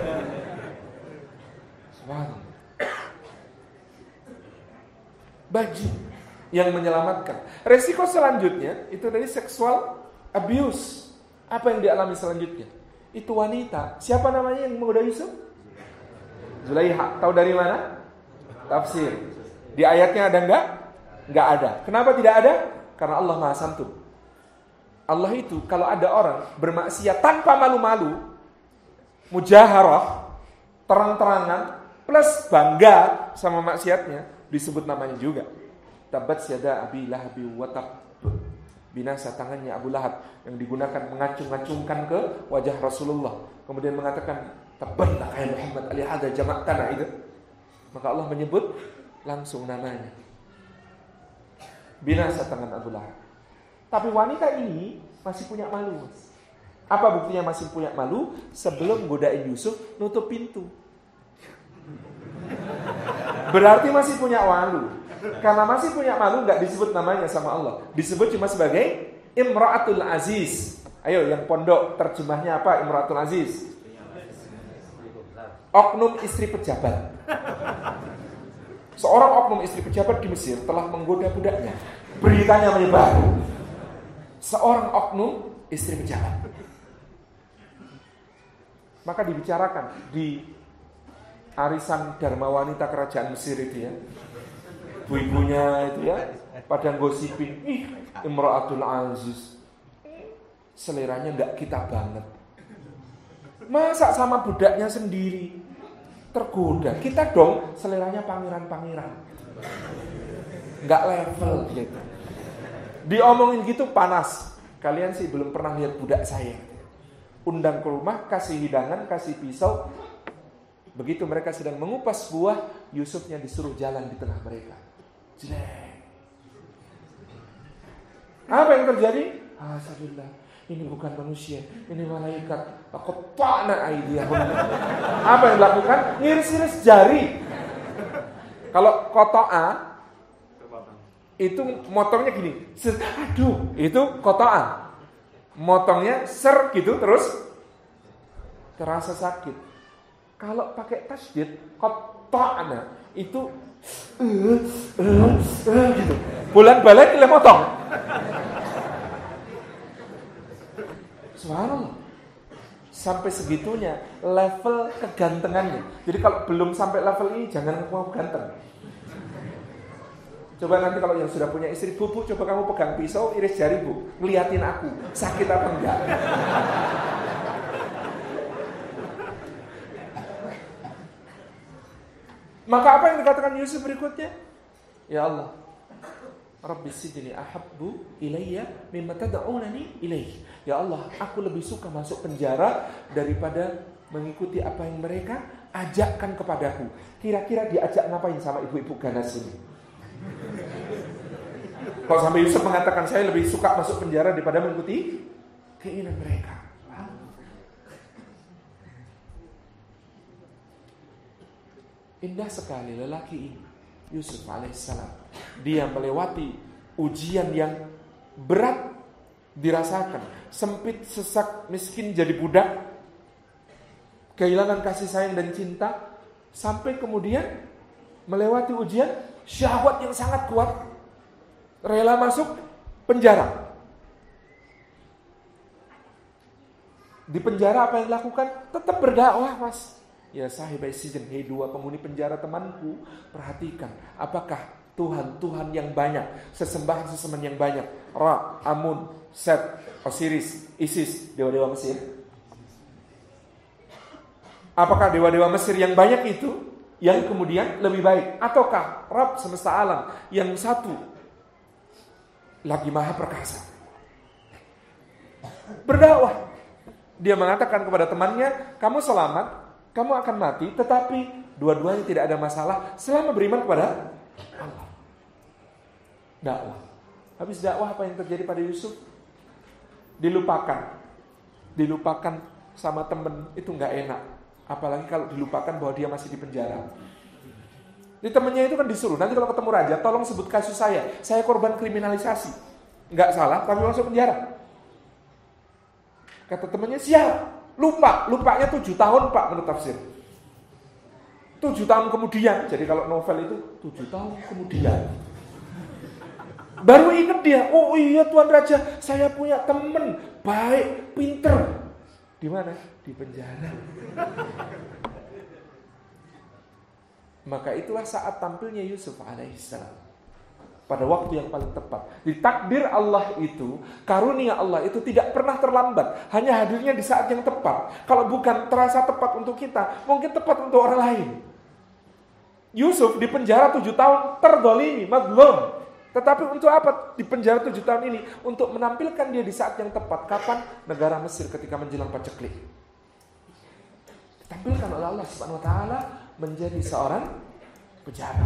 Baju yang menyelamatkan. Resiko selanjutnya itu dari sexual abuse. Apa yang dialami selanjutnya? Itu wanita. Siapa namanya yang menggoda Yusuf? Zulaiha. Tahu dari mana? Tafsir. Di ayatnya ada enggak? Enggak ada. Kenapa tidak ada? Karena Allah Maha Santun. Allah itu kalau ada orang bermaksiat tanpa malu-malu, mujaharah, terang-terangan, plus bangga sama maksiatnya, disebut namanya juga. Tabat yada Abi Lahab wa tab. Binasa tangannya Abu Lahab yang digunakan mengacung-acungkan ke wajah Rasulullah. Kemudian mengatakan, tabatlah ya Muhammad ali hadza jama'tana itu. Maka Allah menyebut langsung namanya. Binasa tangan Abu Lahab. Tapi wanita ini masih punya malu, Mas. Apa buktinya masih punya malu? Sebelum godain Yusuf, nutup pintu. Berarti masih punya malu. Karena masih punya malu, gak disebut namanya sama Allah. Disebut cuma sebagai Imra'atul Aziz. Ayo, yang pondok terjemahnya apa Imra'atul Aziz? Oknum istri pejabat. Seorang oknum istri pejabat di Mesir telah menggoda budaknya. Beritanya menyebar. Seorang oknum istri pejabat. Maka dibicarakan di arisan Dharma Wanita Kerajaan Mesir itu ya. Ibu-ibunya itu ya, pada gosipin, Imra'atul Aziz. Seleranya enggak kita banget. Masa sama budaknya sendiri tergoda? Kita dong seleranya pangeran-pangeran. Enggak level gitu. Diomongin gitu panas. Kalian sih belum pernah lihat budak saya. Undang ke rumah, kasih hidangan, kasih pisau. Begitu mereka sedang mengupas buah, Yusufnya disuruh jalan di tengah mereka. Jelek. Apa yang terjadi? Alhamdulillah, ini bukan manusia, ini malaikat. Aqta'na aydiyahum. Apa yang dilakukan? Ngiris-ngiris jari. Kalau qata'a itu motongnya gini. Aduh, itu qata'a. Motongnya ser gitu terus terasa sakit. Kalau pakai tasydid, qata'na itu gitu. Bulan balik nilai motong. Subhanallah. Sampai segitunya level kegantengannya. Jadi kalau belum sampai level ini jangan mau ganteng. Coba nanti kalau yang sudah punya istri, Bu, coba kamu pegang pisau, iris jari, Bu. Ngeliatin aku, sakit apa enggak? Maka apa yang dikatakan Yusuf berikutnya? Ya Allah, Rabbi sijni ahabbu ilayya mimma tad'unani ilaih. Ya Allah, aku lebih suka masuk penjara daripada mengikuti apa yang mereka ajakkan kepadaku. Kira-kira diajak ngapain sama ibu-ibu ganas ini? Kalau sampai Yusuf mengatakan saya lebih suka masuk penjara daripada mengikuti keinginan mereka. Indah sekali lelaki ini, Yusuf alaihissalam. Dia melewati ujian yang berat dirasakan. Sempit, sesak, miskin, jadi budak. Kehilangan kasih sayang dan cinta. Sampai kemudian melewati ujian syahwat yang sangat kuat. Rela masuk penjara. Di penjara apa yang dilakukan? Tetap berdakwah, Mas. Ya sahibai sijen, hei dua penghuni penjara temanku, perhatikan apakah Tuhan yang banyak, sesembahan yang banyak, Ra, Amun, Set, Osiris, Isis, dewa-dewa Mesir. Apakah dewa-dewa Mesir yang banyak itu yang kemudian lebih baik, ataukah Rabb semesta alam yang satu lagi maha perkasa? Berdakwah. Dia mengatakan kepada temannya, kamu selamat, kamu akan mati, tetapi dua-duanya tidak ada masalah selama beriman kepada Allah. Dakwah. Habis dakwah apa yang terjadi pada Yusuf? Dilupakan sama temen, itu gak enak. Apalagi kalau dilupakan bahwa dia masih di penjara. Di temennya itu kan disuruh, nanti kalau ketemu raja, tolong sebut kasus saya korban kriminalisasi. Enggak salah, tapi masuk penjara. Kata temennya, siap, lupanya 7 tahun Pak menurut tafsir. 7 tahun kemudian, jadi kalau novel itu 7 tahun kemudian. Baru ingat dia, oh iya Tuan Raja, saya punya temen, baik, pinter. Di mana? Di penjara. Maka itulah saat tampilnya Yusuf alaihissalam pada waktu yang paling tepat. Di takdir Allah itu, karunia Allah itu tidak pernah terlambat, hanya hadirnya di saat yang tepat. Kalau bukan terasa tepat untuk kita, mungkin tepat untuk orang lain. Yusuf di penjara 7 tahun, terdolimi, mazlum. Tetapi untuk apa di penjara 7 tahun ini? Untuk menampilkan dia di saat yang tepat. Kapan? Negara Mesir ketika menjelang paceklik. Ditampilkan oleh Allah Subhanahu wa taala menjadi seorang pejabat,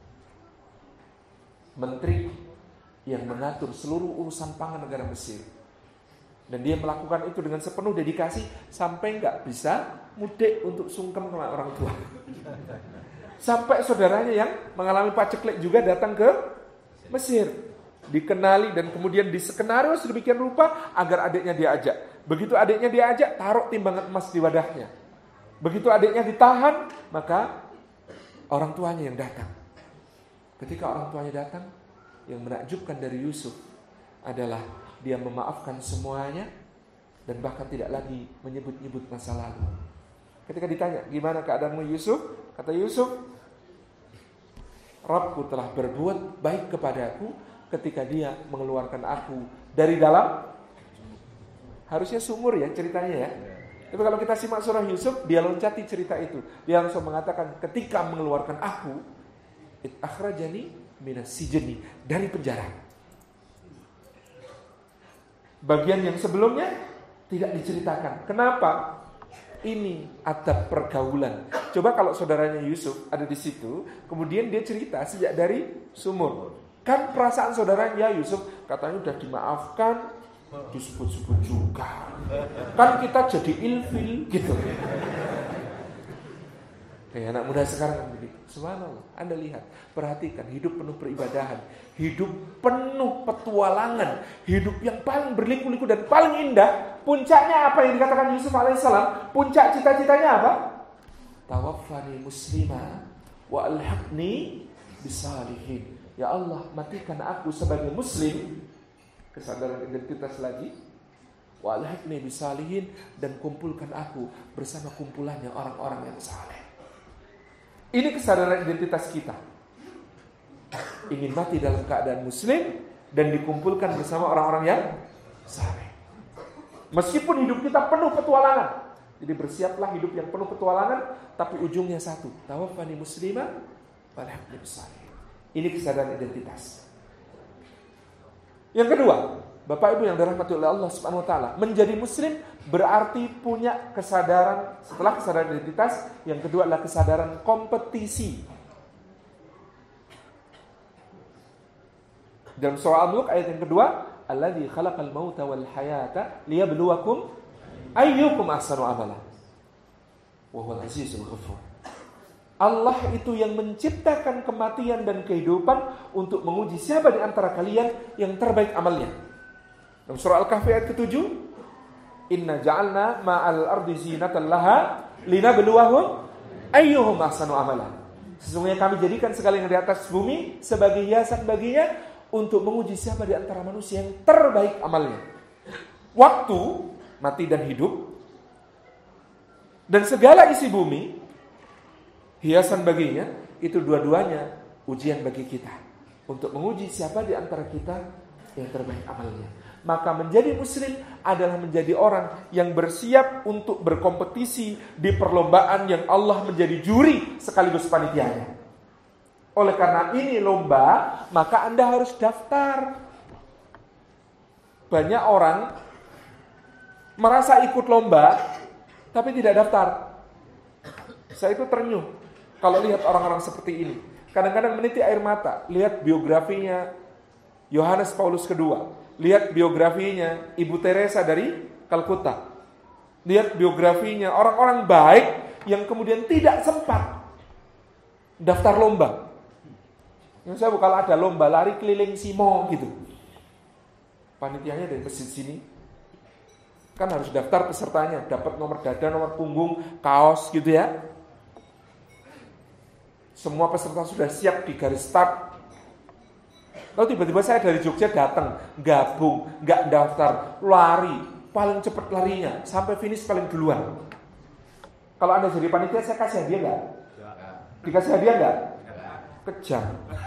menteri yang mengatur seluruh urusan pangan negara Mesir. Dan dia melakukan itu dengan sepenuh dedikasi sampai nggak bisa mudik untuk sungkem sama orang tua. Sampai saudaranya yang mengalami paceklik juga datang ke Mesir, dikenali dan kemudian diskenario sedemikian rupa agar adiknya diajak. Begitu adiknya diajak, taruh timbangan emas di wadahnya. Begitu adiknya ditahan, maka orang tuanya yang datang. Ketika orang tuanya datang, yang menakjubkan dari Yusuf adalah dia memaafkan semuanya dan bahkan tidak lagi menyebut-nyebut masa lalu. Ketika ditanya, gimana keadaanmu Yusuf? Kata Yusuf, Rabbku telah berbuat baik kepadaku ketika dia mengeluarkan aku dari dalam, harusnya sumur ya ceritanya ya. Tapi kalau kita simak surah Yusuf, dia loncati cerita itu. Dia langsung mengatakan, ketika mengeluarkan aku, akhrajani minas sijni, dari penjara. Bagian yang sebelumnya tidak diceritakan. Kenapa? Ini adab pergaulan. Coba kalau saudaranya Yusuf ada di situ, kemudian dia cerita sejak dari sumur. Kan perasaan saudaranya Yusuf katanya udah dimaafkan, disebut-sebut juga. Kan kita jadi ilfil gitu. Kayak anak muda sekarang begitu. Subhanallah, Anda lihat, perhatikan hidup penuh peribadahan, hidup penuh petualangan, hidup yang paling berliku-liku dan paling indah. Puncaknya apa yang dikatakan Yusuf alaihissalam? Puncak cita-citanya apa? Tawaffani muslimah wa alhaqni bisalihin. Ya Allah, matikan aku sebagai muslim, kesadaran identitas lagi, wa alhaqni bisalihin, dan kumpulkan aku bersama kumpulannya orang-orang yang saleh. Ini kesadaran identitas kita. Ingin mati dalam keadaan muslim dan dikumpulkan bersama orang-orang yang saleh. Meskipun hidup kita penuh petualangan, jadi bersiaplah hidup yang penuh petualangan, tapi ujungnya satu, tawaffani muslimah wa alhaqni bisalihin. Ini kesadaran identitas. Yang kedua, Bapak Ibu yang dirahmati oleh Allah Subhanahu wa taala, menjadi muslim berarti punya kesadaran, setelah kesadaran identitas, yang kedua adalah kesadaran kompetisi. Dalam surah Al-Mulk ayat yang kedua, alladzi khalaqal mauta wal hayata liyabluwakum ayyukum ahsanu amala wa huwal azizul ghafur. Allah itu yang menciptakan kematian dan kehidupan untuk menguji siapa di antara kalian yang terbaik amalnya. Dalam surah Al-Kahfi ayat ke-7, inna ja'alna ma'al ardi zinatan laha linabluwahum ayyuhum ahsanu amala. Sesungguhnya kami jadikan segala yang di atas bumi sebagai hiasan baginya untuk menguji siapa di antara manusia yang terbaik amalnya. Waktu, mati dan hidup, dan segala isi bumi, hiasan baginya, itu dua-duanya ujian bagi kita. Untuk menguji siapa di antara kita yang terbaik amalnya. Maka menjadi muslim adalah menjadi orang yang bersiap untuk berkompetisi di perlombaan yang Allah menjadi juri sekaligus panitianya. Oleh karena ini lomba, maka Anda harus daftar. Banyak orang merasa ikut lomba, tapi tidak daftar. Saya itu ternyuh kalau lihat orang-orang seperti ini. Kadang-kadang meniti air mata. Lihat biografinya Yohanes Paulus II. Lihat biografinya Ibu Teresa dari Kalkuta. Lihat biografinya orang-orang baik yang kemudian tidak sempat daftar lomba. Misalnya kalau ada lomba lari keliling Simo gitu, panitianya dari masjid sini kan harus daftar pesertanya, dapat nomor dada, nomor punggung, kaos gitu ya. Semua peserta sudah siap di garis start. Lalu tiba-tiba saya dari Jogja datang, gabung, nggak daftar, lari, paling cepat larinya, sampai finish paling duluan. Kalau Anda jadi panitia, saya kasih hadiah nggak? Dikasih hadiah nggak? Kejam.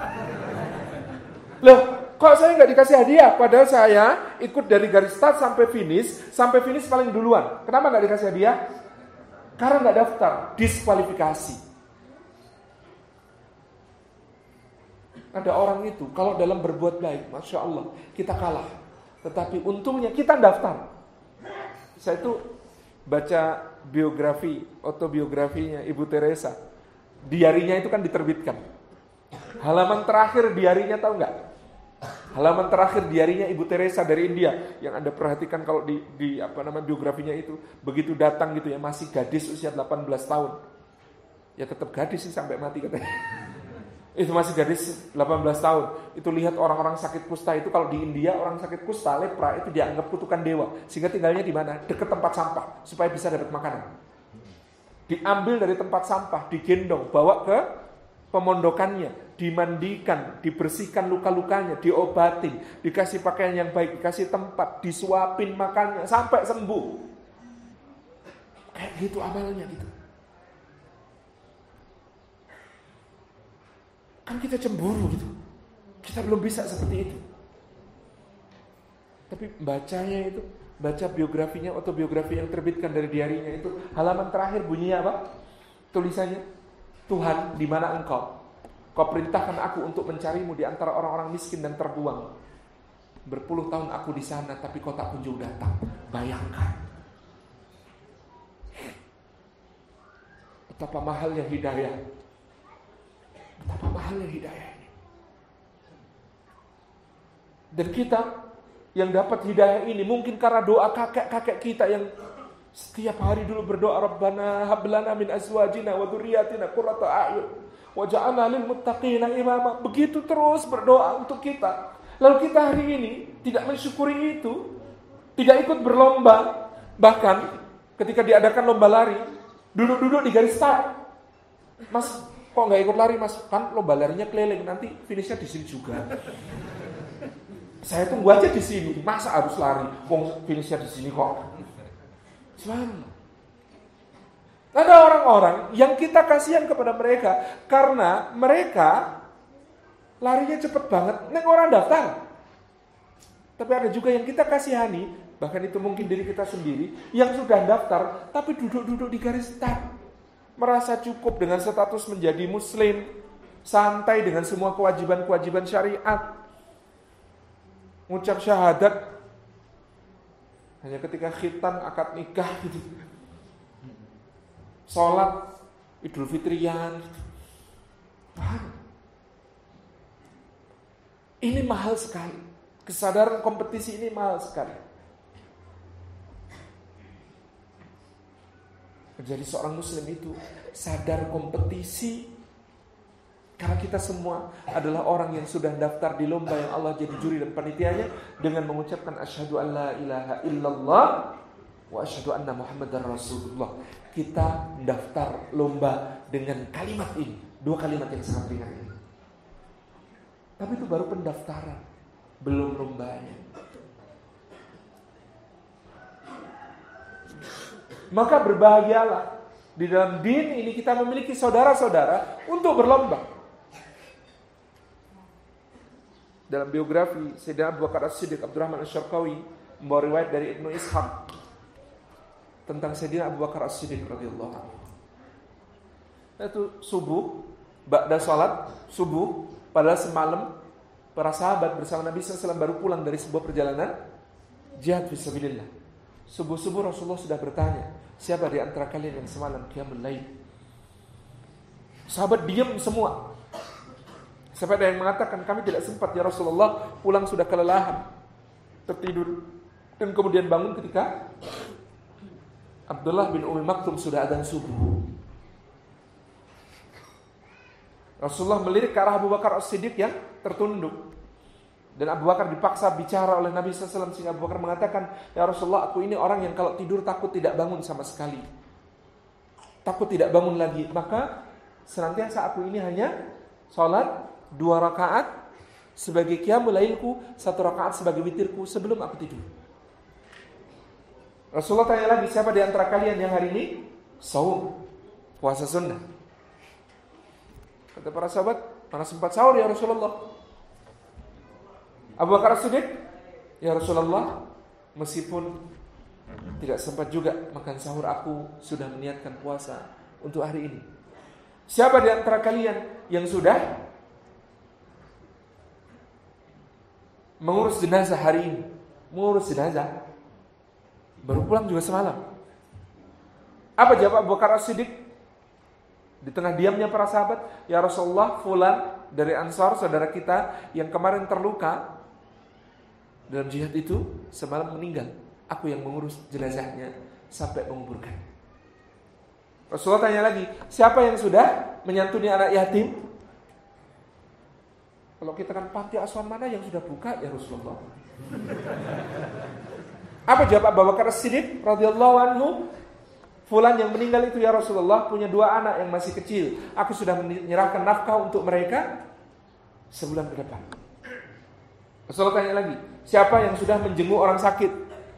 Loh, kok saya nggak dikasih hadiah? Padahal saya ikut dari garis start sampai finish paling duluan. Kenapa nggak dikasih hadiah? Karena nggak daftar, diskualifikasi. Ada orang itu, kalau dalam berbuat baik, Masya Allah, kita kalah. Tetapi untungnya kita daftar. Saya itu baca autobiografinya Ibu Teresa. Diarinya itu kan diterbitkan. Halaman terakhir diarinya tahu nggak? Halaman terakhir diarinya Ibu Teresa dari India. Yang Anda perhatikan kalau di biografinya itu, begitu datang gitu ya, masih gadis usia 18 tahun. Ya tetap gadis sih sampai mati katanya. Itu masih gadis 18 tahun. Itu lihat orang-orang sakit kusta itu, kalau di India orang sakit kusta, lepra itu dianggap kutukan dewa. Sehingga tinggalnya di mana? Dekat tempat sampah supaya bisa dapat makanan. Diambil dari tempat sampah, digendong, bawa ke pemondokannya, dimandikan, dibersihkan luka-lukanya, diobatin, dikasih pakaian yang baik, dikasih tempat, disuapin makannya sampai sembuh. Kayak gitu amalnya gitu. Kan kita cemburu gitu. Kita belum bisa seperti itu. Tapi bacanya itu, baca biografinya, autobiografi yang terbitkan dari diarinya itu, halaman terakhir bunyinya apa? Tulisannya, Tuhan, di mana Engkau? Kau perintahkan aku untuk mencarimu di antara orang-orang miskin dan terbuang. Berpuluh tahun aku di sana, tapi kau tak kunjung datang. Bayangkan. Betapa mahalnya hidayah. Betapa mahalnya hidayah ini. Dan kita yang dapat hidayah ini mungkin karena doa kakek-kakek kita yang setiap hari dulu berdoa, Rabbana hab lana min azwajina wa dzurriyyatina qurrata a'yun waj'alna lil muttaqina imama. Begitu terus berdoa untuk kita. Lalu kita hari ini tidak mensyukuri itu, tidak ikut berlomba. Bahkan ketika diadakan lomba lari, duduk-duduk di garis start. Mas, kok nggak ikut lari mas? Kan lomba larinya keliling, nanti finishnya di sini juga. Saya tunggu aja di sini. Masa harus lari? Wong finishnya di sini kok. Subhanallah. Ada orang-orang yang kita kasihan kepada mereka karena mereka larinya cepet banget, neng orang daftar. Tapi ada juga yang kita kasihani, bahkan itu mungkin diri kita sendiri, yang sudah daftar tapi duduk-duduk di garis start, merasa cukup dengan status menjadi muslim, santai dengan semua kewajiban-kewajiban syariat, ngucap syahadat hanya ketika khitan, akad nikah gitu, sholat Idul Fitrian. Ini mahal sekali. Kesadaran kompetisi ini mahal sekali. Menjadi seorang muslim itu sadar kompetisi, karena kita semua adalah orang yang sudah daftar di lomba yang Allah jadi juri dan panitianya dengan mengucapkan asyhadu an la ilaha illallah wa asyhadu anna muhammadar rasulullah. Kita daftar lomba dengan kalimat ini, dua kalimat yang sangat ringan ini. Tapi itu baru pendaftaran, belum lombanya. Maka berbahagialah di dalam din ini kita memiliki saudara-saudara untuk berlomba. Dalam biografi Sayyidina Abu Bakar As-Siddiq Abdurrahman Asy-Syarqawi membawa riwayat dari Ibnu Ishaq tentang Sayyidina Abu Bakar As-Siddiq radhiyallahu anhu. Itu subuh, ba'da salat subuh, padahal semalam para sahabat bersama Nabi SAW baru pulang dari sebuah perjalanan jihad fisabilillah. Subuh-subuh Rasulullah sudah bertanya, siapa di antara kalian yang semalam qiyamul lail? Sahabat diam semua. Sampai ada yang mengatakan, kami tidak sempat ya Rasulullah, pulang sudah kelelahan, tertidur. Dan kemudian bangun ketika Abdullah bin Umi Maktum sudah adzan subuh. Rasulullah melirik ke arah Abu Bakar As-Siddiq yang tertunduk. Dan Abu Bakar dipaksa bicara oleh Nabi SAW, sehingga Abu Bakar mengatakan, ya Rasulullah, aku ini orang yang kalau tidur takut tidak bangun sama sekali. Takut tidak bangun lagi. Maka senantiasa aku ini hanya sholat 2 rakaat sebagai qiyamul lailku, 1 rakaat sebagai witirku sebelum aku tidur. Rasulullah tanya lagi, siapa di antara kalian yang hari ini saum, puasa sunnah? Kata para sahabat, mana sempat sahur ya Rasulullah. Abu Bakar As-Siddiq, ya Rasulullah, meskipun tidak sempat juga makan sahur, aku sudah meniatkan puasa untuk hari ini. Siapa di antara kalian yang sudah mengurus jenazah hari ini? Mengurus jenazah, baru pulang juga semalam. Apa jawab Abu Bakar As-Siddiq? Di tengah diamnya para sahabat, ya Rasulullah, fulan dari Ansar, saudara kita yang kemarin terluka dalam jihad itu, semalam meninggal. Aku yang mengurus jenazahnya sampai menguburkan. Rasulullah tanya lagi, siapa yang sudah menyantuni anak yatim? Kalau kita kan panti asuhan mana yang sudah buka ya Rasulullah? Apa jawab Abu Bakar As-Siddiq radhiyallahu anhu? Fulan yang meninggal itu ya Rasulullah punya 2 anak yang masih kecil. Aku sudah menyerahkan nafkah untuk mereka sebulan ke depan. Rasulullah tanya lagi, siapa yang sudah menjenguk orang sakit?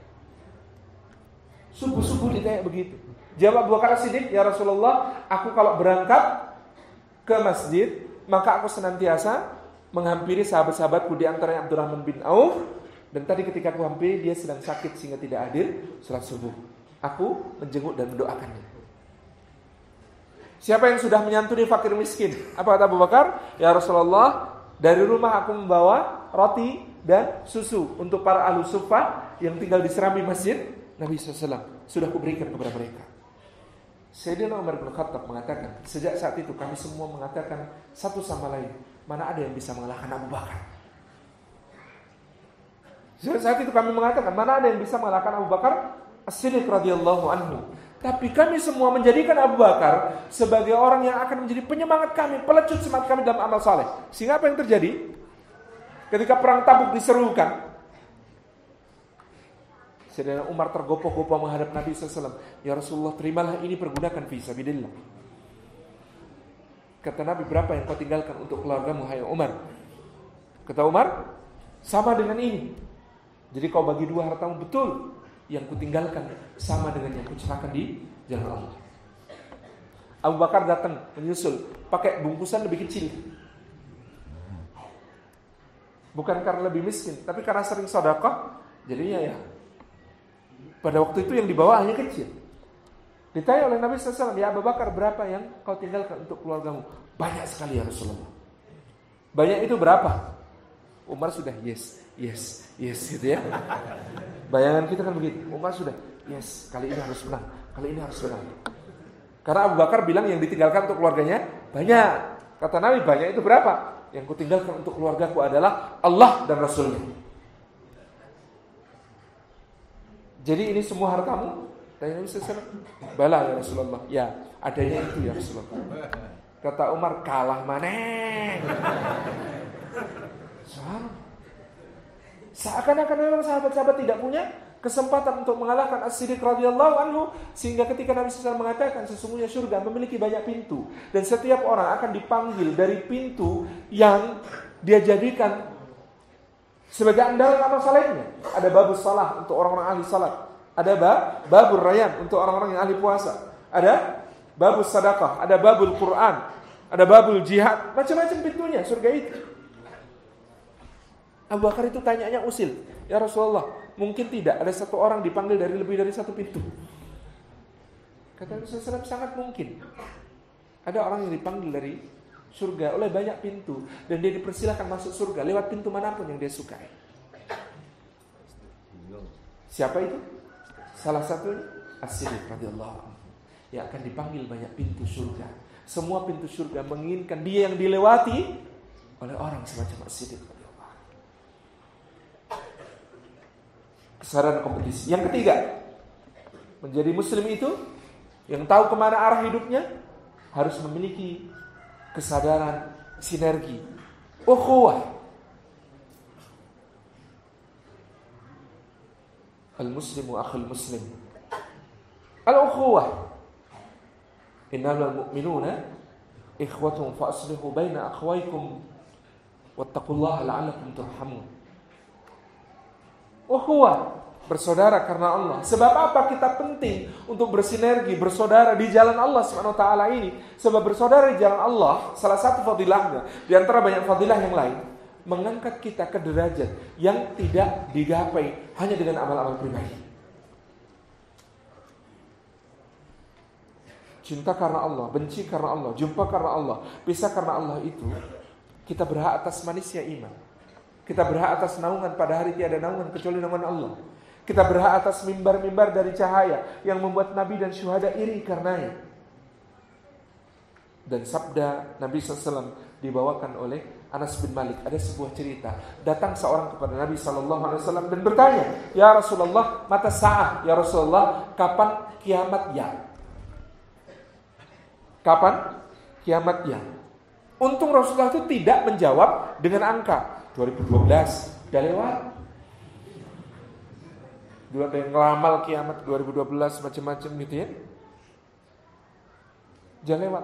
Subuh-subuh ditanya begitu. Jawab Abu Bakar As-Siddiq, ya Rasulullah, aku kalau berangkat ke masjid, maka aku senantiasa menghampiri sahabat-sahabatku, di antaranya Abdurrahman bin Auf. Dan tadi ketika aku hampiri, dia sedang sakit sehingga tidak hadir salat subuh. Aku menjenguk dan mendoakannya. Siapa yang sudah menyantuni fakir miskin? Apa kata Abu Bakar? Ya Rasulullah, dari rumah aku membawa roti dan susu untuk para ahlu suffah yang tinggal di serambi masjid Nabi SAW. Sudah kuberikan kepada mereka. Sayyidina Umar bin Khattab mengatakan, sejak saat itu kami semua mengatakan satu sama lain, mana ada yang bisa mengalahkan Abu Bakar? Sejak saat itu kami mengatakan, mana ada yang bisa mengalahkan Abu Bakar As-Siddiq radhiyallahu anhu. Tapi kami semua menjadikan Abu Bakar sebagai orang yang akan menjadi penyemangat kami, pelecut semangat kami dalam amal saleh. Sehingga apa yang terjadi? Ketika perang Tabuk diserukan, Sayyidina Umar tergopoh-gopoh menghadap Nabi SAW. Ya Rasulullah, terimalah ini, pergunakan fi sabilillah. Kata Nabi, berapa yang kau tinggalkan untuk keluargamu, hai Umar? Kata Umar, sama dengan ini. Jadi kau bagi 2 hartamu, betul. Yang kutinggalkan sama dengan yang kucerahkan di jalan Allah. Abu Bakar datang menyusul, pakai bungkusan lebih kecil. Bukan karena lebih miskin, tapi karena sering sedekah, jadinya ya. Pada waktu itu yang dibawa hanya kecil. Ditanya oleh Nabi SAW, ya Abu Bakar, berapa yang kau tinggalkan untuk keluargamu? Banyak sekali ya Rasulullah. Banyak itu berapa? Umar sudah yes gitu ya. Bayangan kita kan begitu. Umar sudah yes, kali ini harus menang, kali ini harus menang. Karena Abu Bakar bilang yang ditinggalkan untuk keluarganya banyak. Kata Nabi, banyak itu berapa? Yang kutinggalkan untuk keluargaku adalah Allah dan Rasulnya. Jadi ini semua hartamu? Tanya Nabi SAW. Bala ya Rasulullah. Ya, adanya itu ya Rasulullah. Kata Umar, kalah maneh. Seakan-akan memang sahabat-sahabat tidak punya kesempatan untuk mengalahkan As-Siddiq radhiyallahu anhu, sehingga ketika Nabi SAW mengatakan sesungguhnya surga memiliki banyak pintu dan setiap orang akan dipanggil dari pintu yang dia jadikan sebagai andalan amal salehnya. Ada babus salah untuk orang-orang ahli salat, ada babur rayyan untuk orang-orang yang ahli puasa, ada babus sedekah, ada babul Quran, ada babul jihad, macam-macam pintunya surga itu. Abu Bakar itu tanyanya usil, ya Rasulullah, mungkin tidak ada satu orang dipanggil dari lebih dari satu pintu? Kata Rasulullah, sangat mungkin. Ada orang yang dipanggil dari surga oleh banyak pintu dan dia dipersilahkan masuk surga lewat pintu manapun yang dia sukai. Siapa itu? Salah satunya As-Siddiq radhiyallahu anhu, yang akan dipanggil banyak pintu surga. Semua pintu surga menginginkan dia yang dilewati oleh orang semacam As-Siddiq. Kesaran kompetisi. Yang ketiga, menjadi muslim itu yang tahu kemana arah hidupnya harus memiliki kesadaran sinergi, ukhuwah. Al-muslimu akhul muslim. Al-ukhuwah. Innamal mu'minuna ikhwatun fa aslihu baina akhwaykum wattaqullaha la'allakum turhamun. Ukhuwah, bersaudara karena Allah. Sebab apa kita penting untuk bersinergi, bersaudara di jalan Allah Subhanahu wa taala ini? Sebab bersaudara di jalan Allah, salah satu fadilahnya di antara banyak fadilah yang lain, mengangkat kita ke derajat yang tidak digapai hanya dengan amal-amal pribadi. Cinta karena Allah, benci karena Allah, jumpa karena Allah, pisah karena Allah itu, kita berhak atas manisnya iman. Kita berhak atas naungan pada hari tiada naungan kecuali naungan Allah. Kita berhak atas mimbar-mimbar dari cahaya yang membuat Nabi dan syuhada iri karenanya. Dan sabda Nabi SAW dibawakan oleh Anas bin Malik. Ada sebuah cerita. Datang seorang kepada Nabi SAW dan bertanya, "Ya Rasulullah, mata sa'ah? Ya Rasulullah, kapan kiamat ya?" Kapan kiamat ya? Untung Rasulullah itu tidak menjawab dengan angka 2012, udah lewat. Dulu ada yang ngelamal kiamat 2012 macam-macam gitu ya. Jangan lewat.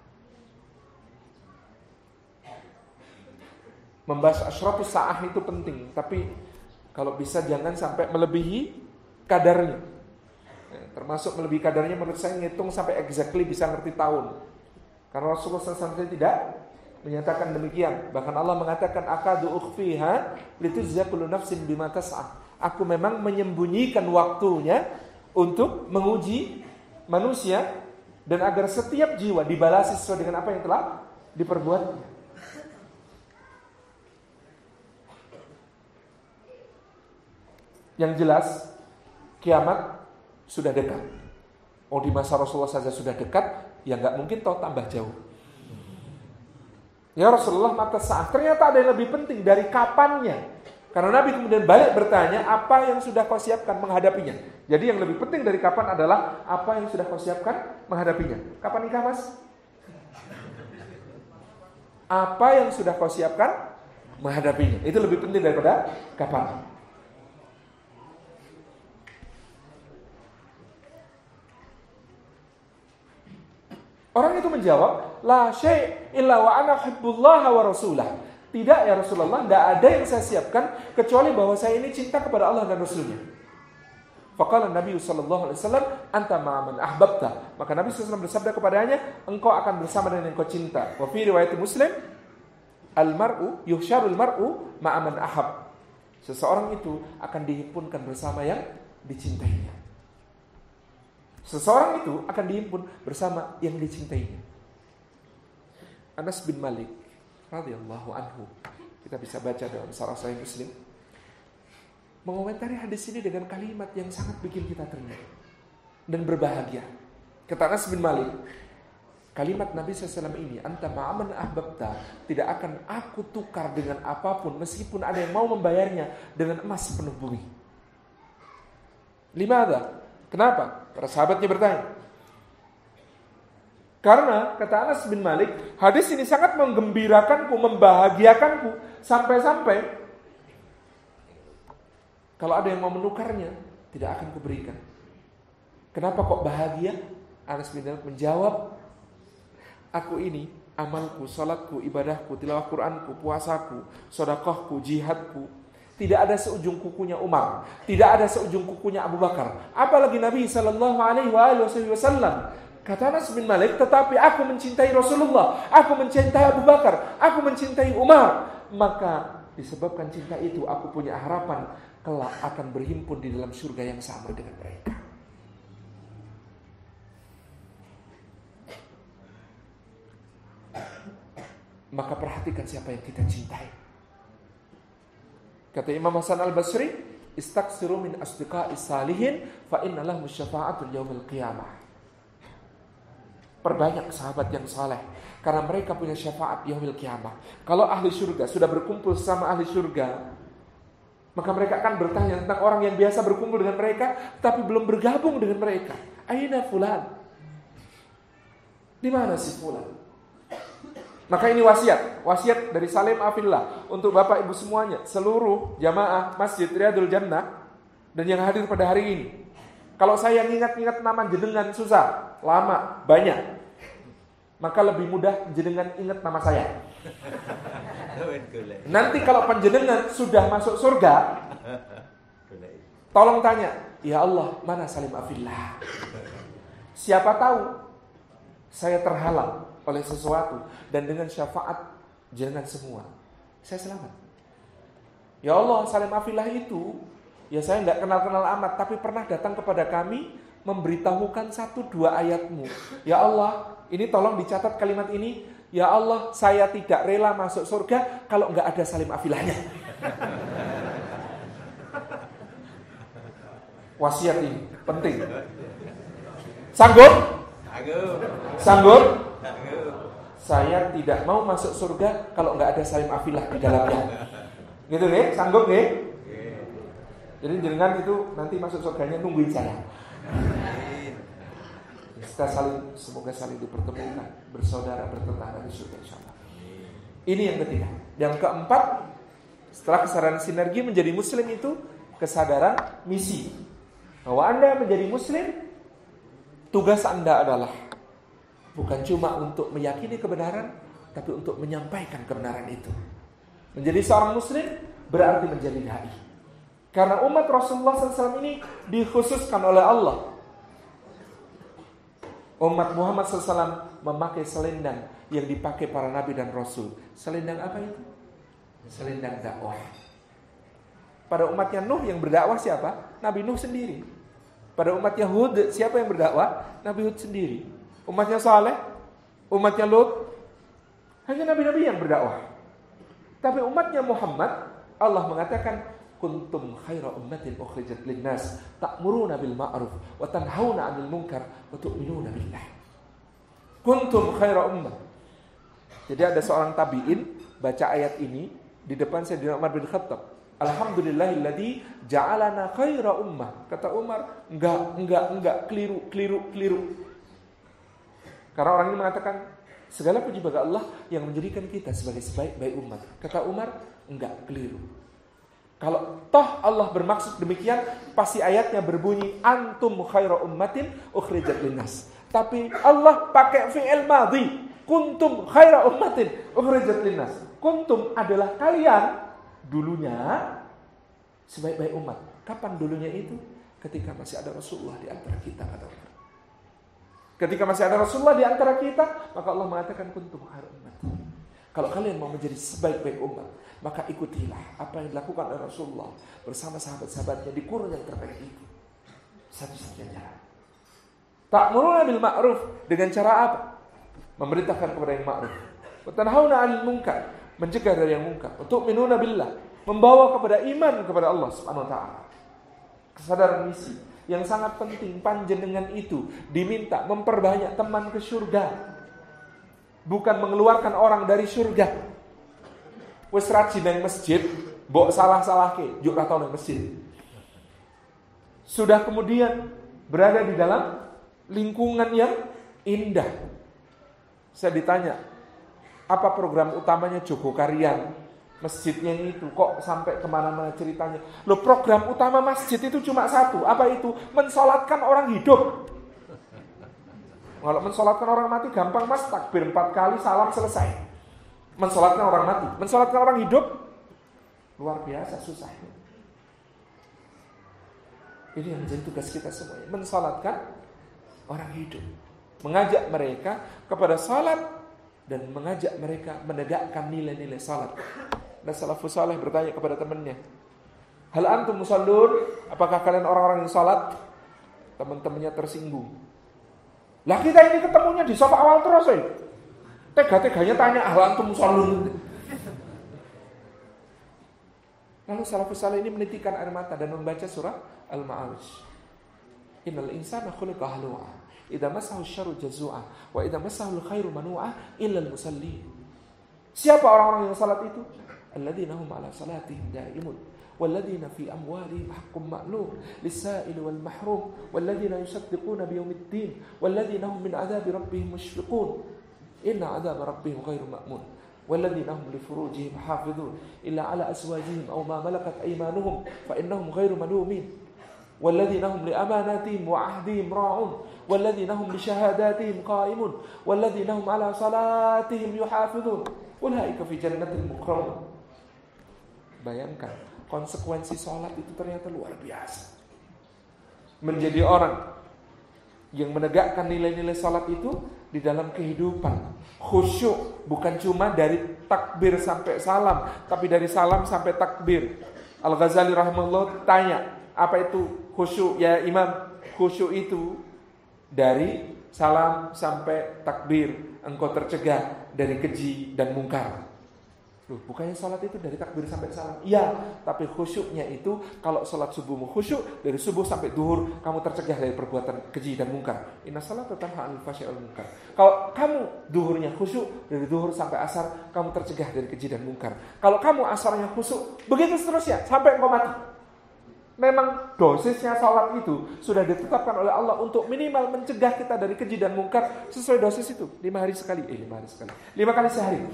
Membahas asyratus sa'ah itu penting, tapi kalau bisa jangan sampai melebihi kadarnya. Termasuk melebihi kadarnya menurut saya ngitung sampai exactly bisa ngerti tahun. Karena Rasulullah SAW tidak menyatakan demikian. Bahkan Allah mengatakan akadu ukhfiha litujza kullu nafsin bima tas'a. Aku memang menyembunyikan waktunya untuk menguji manusia dan agar setiap jiwa dibalasi sesuai dengan apa yang telah diperbuatnya. Yang jelas kiamat sudah dekat. Di masa Rasulullah saja sudah dekat, ya nggak mungkin toh tambah jauh. Ya Rasulullah, mata sa'ah. Ternyata ada yang lebih penting dari kapannya. Karena Nabi kemudian balik bertanya, apa yang sudah kau siapkan menghadapinya? Jadi yang lebih penting dari kapan adalah apa yang sudah kau siapkan menghadapinya. Kapan nikah, Mas? Apa yang sudah kau siapkan menghadapinya. Itu lebih penting daripada kapan. Orang itu menjawab, la syai' illa wa ana hubbullaha wa rasulah. Tidak ya Rasulullah, tidak ada yang saya siapkan kecuali bahwa saya ini cinta kepada Allah dan Rasulnya. Faqala Nabi sallallahu alaihi wasallam, anta ma'aman ahbabta. Maka Nabi sallallahu alaihi wasallam bersabda kepadanya, engkau akan bersama dengan yang kau cinta. Wa fi riwayat Muslim, al-mar'u yuhsyarul mar'u ma'aman ahab. Seseorang itu akan dihimpunkan bersama yang dicintainya. Seseorang itu akan dihimpun bersama yang dicintainya. Anas bin Malik radhiyallahu anhu, kita bisa baca dalam Sahih Muslim, mengomentari hadis ini dengan kalimat yang sangat bikin kita ternyuh dan berbahagia. Kata Anas bin Malik, kalimat Nabi SAW ini, anta ma'aman ahbabta, tidak akan aku tukar dengan apapun meskipun ada yang mau membayarnya dengan emas sepenuh bumi. Limadha? Kenapa? Para sahabatnya bertanya. Karena kata Anas bin Malik, hadis ini sangat menggembirakanku, membahagiakanku, sampai-sampai kalau ada yang mau menukarnya, tidak akan kuberikan. Kenapa kok bahagia? Anas bin Malik menjawab, aku ini amalku, salatku, ibadahku, tilawah Qur'anku, puasaku, sedekahku, jihadku, tidak ada seujung kukunya Umar, tidak ada seujung kukunya Abu Bakar, apalagi Nabi sallallahu alaihi wasallam. Kata Anas bin Malik, tetapi aku mencintai Rasulullah, aku mencintai Abu Bakar, aku mencintai Umar. Maka disebabkan cinta itu, aku punya harapan kelak akan berhimpun di dalam surga yang sama dengan mereka. Maka perhatikan siapa yang kita cintai. Kata Imam Hasan al-Basri, istaksiru min asdiqa'is salihin fa inna lahum syafa'atul yaumil qiyamah. Perbanyak sahabat yang saleh karena mereka punya syafaat yaumil qiyamah. Kalau ahli surga sudah berkumpul sama ahli surga, maka mereka akan bertanya tentang orang yang biasa berkumpul dengan mereka tapi belum bergabung dengan mereka. Aina fulan? Di mana si fulan? Maka ini wasiat dari Salim Afillah untuk Bapak Ibu semuanya, seluruh jamaah Masjid Riyadul Jannah dan yang hadir pada hari ini. Kalau saya ingat-ingat nama jenengan susah, lama, banyak. Maka lebih mudah jenengan ingat nama saya. Nanti kalau panjenengan sudah masuk surga, tolong tanya, ya Allah, mana Salim Afillah? Siapa tahu saya terhalang oleh sesuatu dan dengan syafaat jenengan semua saya selamat. Ya Allah, Salim Afillah itu ya saya enggak kenal-kenal amat, tapi pernah datang kepada kami memberitahukan 1-2 ayatmu. Ya Allah, ini tolong dicatat kalimat ini. Ya Allah, saya tidak rela masuk surga kalau enggak ada Salim Afillahnya. Wasiat ini penting. Sanggup? Sanggup? Saya tidak mau masuk surga kalau enggak ada Salim Afillah di dalamnya. Gitu nih, sanggup nih? Jadi jangan itu nanti masuk surganya nungguin saya. Kita semoga saling dipertemukan, bersaudara, bertetangga di surga insyaallah. Ini yang ketiga. Yang keempat, setelah kesadaran sinergi menjadi muslim itu kesadaran misi. Bahwa Anda menjadi muslim, tugas Anda adalah bukan cuma untuk meyakini kebenaran, tapi untuk menyampaikan kebenaran itu. Menjadi seorang muslim berarti menjadi dai. Karena umat Rasulullah SAW ini dikhususkan oleh Allah. Umat Muhammad SAW memakai selendang yang dipakai para nabi dan rasul. Selendang apa itu? Selendang dakwah. Pada umatnya Nuh yang berdakwah siapa? Nabi Nuh sendiri. Pada umatnya Hud siapa yang berdakwah? Nabi Hud sendiri. Umatnya Saleh, umatnya Lut, hanya nabi-nabi yang berdakwah. Tapi umatnya Muhammad, Allah mengatakan, kuntum khaira ummatin ukhrijat linnas ta'muruna bil ma'ruf wa tanhauna 'anil munkar wa tu'minuna billah. Kuntum khaira ummah. Jadi ada seorang tabi'in baca ayat ini di depan Sayyidina Umar bin Khattab. Alhamdulillahilladzi ja'alana khaira ummah. Kata Umar, enggak, keliru. Karena orang ini mengatakan segala puji bagi Allah yang menjadikan kita sebagai sebaik-baik umat. Kata Umar, enggak, keliru. Kalau toh Allah bermaksud demikian, pasti ayatnya berbunyi antum khairu ummatin ukhrijat linnas. Tapi Allah pakai fi'il madhi, kuntum khairu ummatin ukhrijat linnas. Kuntum adalah kalian dulunya sebaik-baik umat. Kapan dulunya itu? Ketika masih ada Rasulullah di antara kita, kata Allah. Ketika masih ada Rasulullah di antara kita, maka Allah mengatakan kuntum khairu ummatin. Kalau kalian mau menjadi sebaik-baik umat, maka ikutilah apa yang dilakukan oleh Rasulullah bersama sahabat-sahabatnya di kurun yang terbaik itu. Satu-satunya jalan. Ta'muruna bil ma'ruf, dengan cara apa? Memerintahkan kepada yang ma'ruf. Wa tanhauna 'anil munkar, mencegah dari yang munkar. Untuk minuna billah, membawa kepada iman kepada Allah Subhanahu wa taala. Kesadaran misi yang sangat penting. Panjenengan itu diminta memperbanyak teman ke surga, bukan mengeluarkan orang dari surga. Wis rajin nang masjid, mbok salah-salahke, juk ra tau nang masjid. Sudah kemudian berada di dalam lingkungan yang indah. Saya ditanya, apa program utamanya Joko Karyan? Masjidnya itu kok sampai kemana-mana ceritanya. Loh, program utama masjid itu cuma satu. Apa itu? Mensolatkan orang hidup. Kalau mensolatkan orang mati gampang mas, takbir 4 kali, salam, selesai. Mensolatkan orang mati, mensolatkan orang hidup luar biasa susah. Ini yang menjadi tugas kita semuanya, mensolatkan orang hidup, mengajak mereka kepada salat dan mengajak mereka menegakkan nilai-nilai salat. Dan salafus saleh bertanya kepada temannya, hal antum musallun? Apakah kalian orang-orang yang salat? Teman-temannya tersinggung. Lah kita ini ketemunya di saf awal terus Tega-teganya tanya hal antum musallun. Lalu salafus saleh ini menitikan air mata dan membaca surah Al-Ma'arij. Innal insana khuliqa halu'a, idza massahu syarru jazua, wa idza massahu khairu manu'a illa al-musallin. Siapa orang-orang yang salat itu? Alladzina hum 'ala salatihim da'imun, walladzina fi amwalihim haqqun ma'lum lis-sa'ili wal mahrum, walladzina yusaddiquna biyaumiddin, walladzina hum min 'adzabi rabbihim mushfiqun. Inna 'adzaba rabbihim ghairu ma'mun. Walladzina hum li furujihim hafizun illa 'ala azwajihim aw ma malakat aymanuhum fa innahum ghairu malumin. Walladzina hum li amanatihim wa 'ahdihim ra'un. Walladzina hum li shahadatihim qa'imun. Walladzina hum 'ala salatihim yuhafizun. Ulaika fi jannatin mukramun. Bayangkan, konsekuensi sholat itu ternyata luar biasa. Menjadi orang yang menegakkan nilai-nilai sholat itu di dalam kehidupan. Khusyuk bukan cuma dari takbir sampai salam, tapi dari salam sampai takbir. Al-Ghazali rahimahullah tanya, apa itu khusyuk ya Imam? Khusyuk itu dari salam sampai takbir engkau tercegah dari keji dan mungkar. Loh, bukannya sholat itu dari takbir sampai salam? Iya, tapi khusyuknya itu kalau sholat subuhmu khusyuk, dari subuh sampai duhur kamu tercegah dari perbuatan keji dan mungkar. Inna sholata tanha 'anil fahsya'i wal munkar. Kalau kamu duhurnya khusyuk, dari duhur sampai asar kamu tercegah dari keji dan mungkar. Kalau kamu asarnya khusyuk, begitu seterusnya sampai engkau mati. Memang dosisnya sholat itu sudah ditetapkan oleh Allah untuk minimal mencegah kita dari keji dan mungkar sesuai dosis itu 5 hari sekali, 5 kali sehari.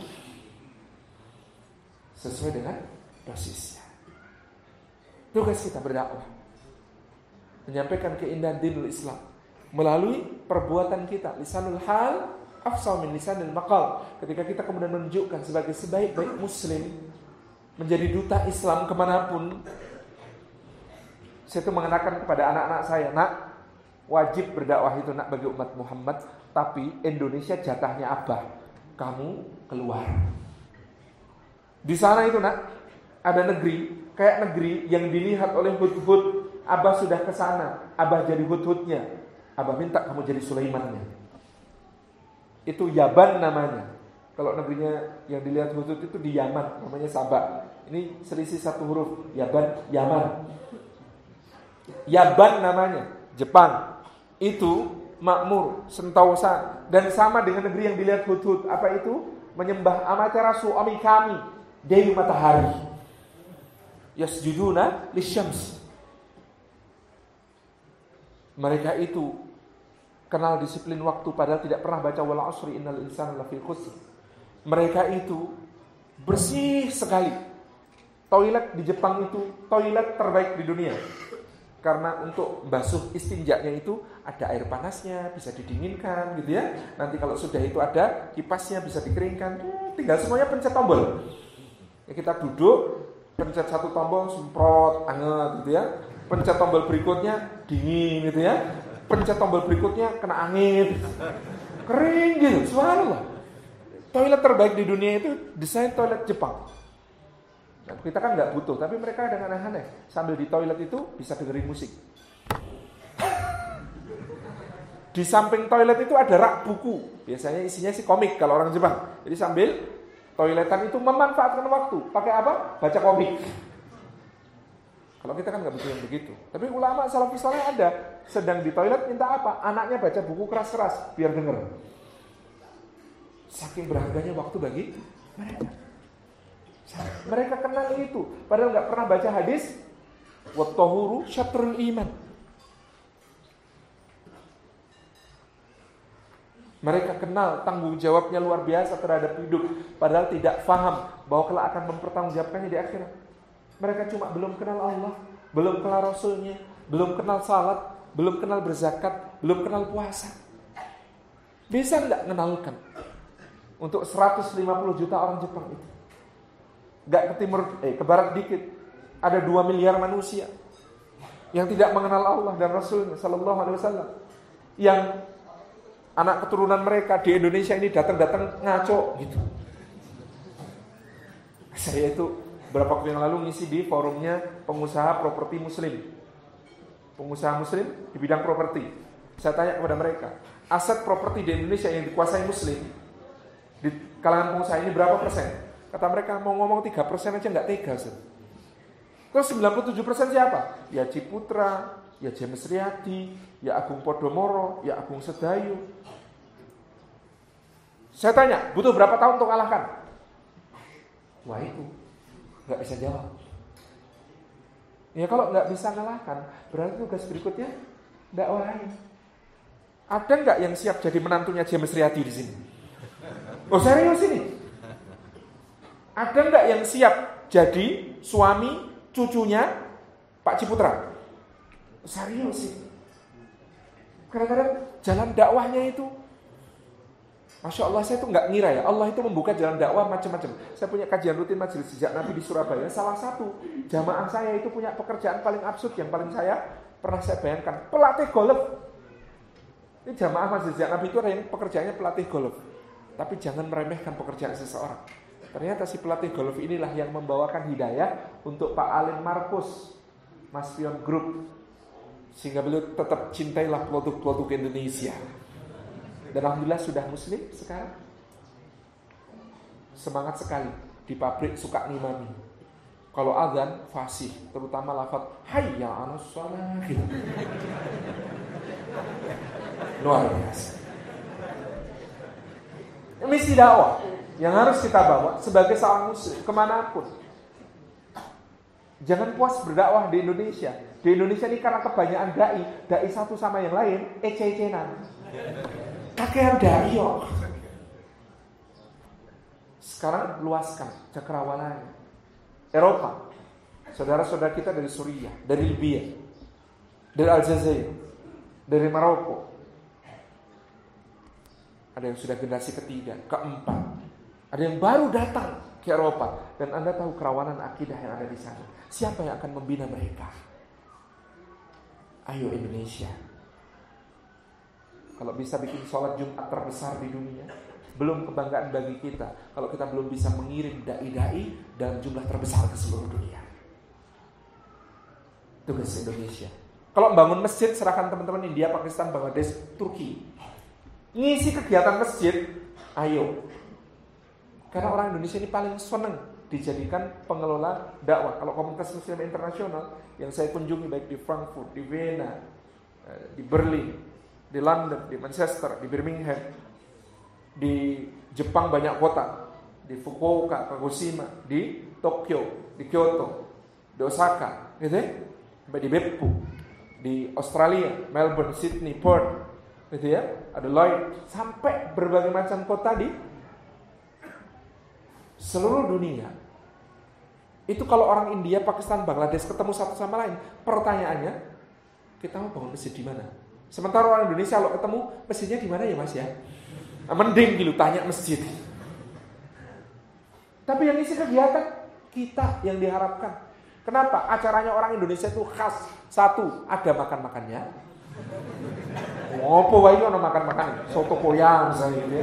Sesuai dengan dosisnya. Tugas kita berdakwah, menyampaikan keindahan dinul Islam melalui perbuatan kita. Lisanul hal afsal min lisanil maqal. Ketika kita kemudian menunjukkan sebagai sebaik-baik muslim, menjadi duta Islam kemanapun. Saya itu mengenakan kepada anak-anak saya, nak, wajib berdakwah itu nak bagi umat Muhammad, tapi Indonesia jatahnya Abah, kamu keluar. Di sana itu nak, ada negeri, kayak negeri yang dilihat oleh Hudhud. Abah sudah ke sana, Abah jadi Hudhudnya. Abah minta kamu jadi Sulaimannya. Itu Yaban namanya. Kalau negerinya yang dilihat Hudhud itu di Yaman, namanya Sabah. Ini selisih 1 huruf, Yaban, Yaman. Yaban namanya, Jepang. Itu makmur, sentosa, dan sama dengan negeri yang dilihat Hudhud. Apa itu? Menyembah Amaterasu Omikami, Dewi Matahari. Yasjuduna lisyams. Mereka itu kenal disiplin waktu padahal tidak pernah baca wal asri innal insana lafi khusr. Mereka itu bersih sekali. Toilet di Jepang itu toilet terbaik di dunia. Karena untuk basuh istinjanya itu ada air panasnya, bisa didinginkan gitu ya. Nanti kalau sudah itu ada kipasnya, bisa dikeringkan. Tinggal semuanya pencet tombol. Ya, kita duduk, pencet 1 tombol, semprot, anget gitu ya. Pencet tombol berikutnya, dingin gitu ya. Pencet tombol berikutnya, kena angin. Kering gitu, subhanallah. Toilet terbaik di dunia itu desain toilet Jepang. Nah, kita kan nggak butuh, tapi mereka dengan aneh-aneh. Sambil di toilet itu bisa dengerin musik. Di samping toilet itu ada rak buku. Biasanya isinya sih komik kalau orang Jepang. Jadi sambil toiletan itu memanfaatkan waktu. Pakai apa? Baca komik. Kalau kita kan nggak butuh yang begitu. Tapi ulama salafus saleh ada. Sedang di toilet minta apa? Anaknya baca buku keras-keras biar denger. Saking berharganya waktu bagi mereka. Mereka kenal itu. Padahal nggak pernah baca hadis. Wat-tahuru syatrul iman. Mereka kenal tanggung jawabnya luar biasa terhadap hidup. Padahal tidak faham bahwa kelak akan mempertanggungjawabkannya di akhirat. Mereka cuma belum kenal Allah, belum kenal Rasulnya, belum kenal salat, belum kenal berzakat, belum kenal puasa. Bisa nggak mengenalkan untuk 150 juta orang Jepang itu? Nggak ke timur, ke barat dikit. Ada 2 miliar manusia yang tidak mengenal Allah dan Rasulnya Sallallahu Alaihi Wasallam. Yang anak keturunan mereka di Indonesia ini datang-datang ngaco gitu. Saya itu beberapa waktu yang lalu ngisi di forumnya pengusaha properti muslim. Pengusaha muslim di bidang properti. Saya tanya kepada mereka, aset properti di Indonesia yang dikuasai muslim di kalangan pengusaha ini berapa persen? Kata mereka mau ngomong 3% aja nggak tega. Terus 97% siapa? Ya Ciputra, ya James Riyadi, ya Agung Podomoro, ya Agung Sedayu. Saya tanya, butuh berapa tahun untuk kalahkan? Wah itu nggak bisa jawab. Ya kalau nggak bisa kalahkan, berarti tugas berikutnya dakwahin. Ada nggak yang siap jadi menantunya James Riyadi di sini? Oh serius ini? Ada nggak yang siap jadi suami cucunya Pak Ciputra? Serius sih. Kadang-kadang jalan dakwahnya itu, Masya Allah, saya tuh nggak ngira ya, Allah itu membuka jalan dakwah macam-macam. Saya punya kajian rutin majelis jejak Nabi di Surabaya. Salah satu jamaah saya itu punya pekerjaan paling absurd yang paling saya pernah saya bayangkan, pelatih golf. Ini jamaah majelis jejak Nabi itu ada yang pekerjaannya pelatih golf. Tapi jangan meremehkan pekerjaan seseorang. Ternyata si pelatih golf inilah yang membawakan hidayah untuk Pak Alim Markus, Mas Pion Group, sehingga beliau tetap cintailah produk-produk Indonesia. Dan alhamdulillah sudah muslim sekarang. Semangat sekali di pabrik suka ngimami. Kalau azan fasih, terutama lafaz hayya 'alas shalah. Luar biasa. Misi dakwah yang harus kita bawa sebagai seorang muslim kemanapun. Jangan puas berdakwah di Indonesia. Di Indonesia ini karena kebanyakan dai satu sama yang lain ece-ecenan. Kakean dai yo. Sekarang luaskan cakrawalanya. Eropa. Saudara-saudara kita dari Suriah, dari Libya, dari Aljazair, dari Maroko. Ada yang sudah generasi ketiga, keempat. Ada yang baru datang ke Eropa. Dan Anda tahu kerawanan akidah yang ada di sana. Siapa yang akan membina mereka? Ayo Indonesia. Kalau bisa bikin sholat Jumat terbesar di dunia, belum kebanggaan bagi kita kalau kita belum bisa mengirim dai-dai dalam jumlah terbesar ke seluruh dunia. Tugas Indonesia. Kalau membangun masjid, serahkan teman-teman India, Pakistan, Bangladesh, Turki. Ngisi kegiatan masjid, ayo. Karena orang Indonesia ini paling senang dijadikan pengelola dakwah. Kalau komunitas muslim internasional yang saya kunjungi baik di Frankfurt, di Vienna, di Berlin, di London, di Manchester, di Birmingham, di Jepang banyak kota, di Fukuoka, Kagoshima, di Tokyo, di Kyoto, di Osaka, gitu ya? Sampai di Beppu, di Australia, Melbourne, Sydney, Perth, gitu ya, ada Lloyd, sampai berbagai macam kota di seluruh dunia. Itu kalau orang India, Pakistan, Bangladesh ketemu satu sama lain, pertanyaannya, kita mau bangun masjid di mana? Sementara orang Indonesia kalau ketemu, masjidnya di mana ya Mas ya? Nah, mending gitu tanya masjid. Tapi yang isi kegiatan kita yang diharapkan. Kenapa? Acaranya orang Indonesia itu khas. Satu, ada makan-makannya. Ngopo wae ono makan-makan, soto koyang misalnya gitu ya.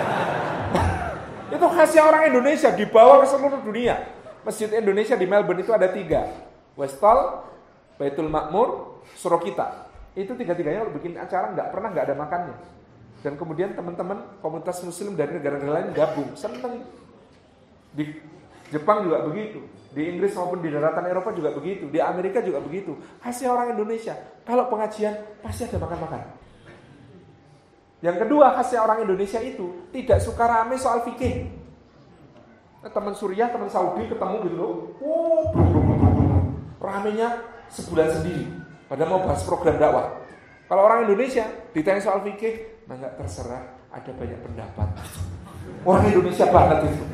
Itu khasnya orang Indonesia dibawa ke seluruh dunia. Masjid Indonesia di Melbourne itu ada 3. Westall, Baitul Makmur, Surokita. Itu 3-tiganya kalau bikin acara nggak ada makannya. Dan kemudian teman-teman komunitas muslim dari negara-negara lain gabung, seneng. Di Jepang juga begitu. Di Inggris maupun di daratan Eropa juga begitu. Di Amerika juga begitu. Khasnya orang Indonesia. Kalau pengajian pasti ada makan-makan. Yang kedua, khasnya orang Indonesia itu tidak suka rame soal fikih. Teman Suriah, teman Saudi ketemu gitu loh. Ramenya sebulan sendiri. Padahal mau bahas program dakwah. Kalau orang Indonesia ditanya soal fikih, nah nggak terserah, ada banyak pendapat. Orang Indonesia banget itu.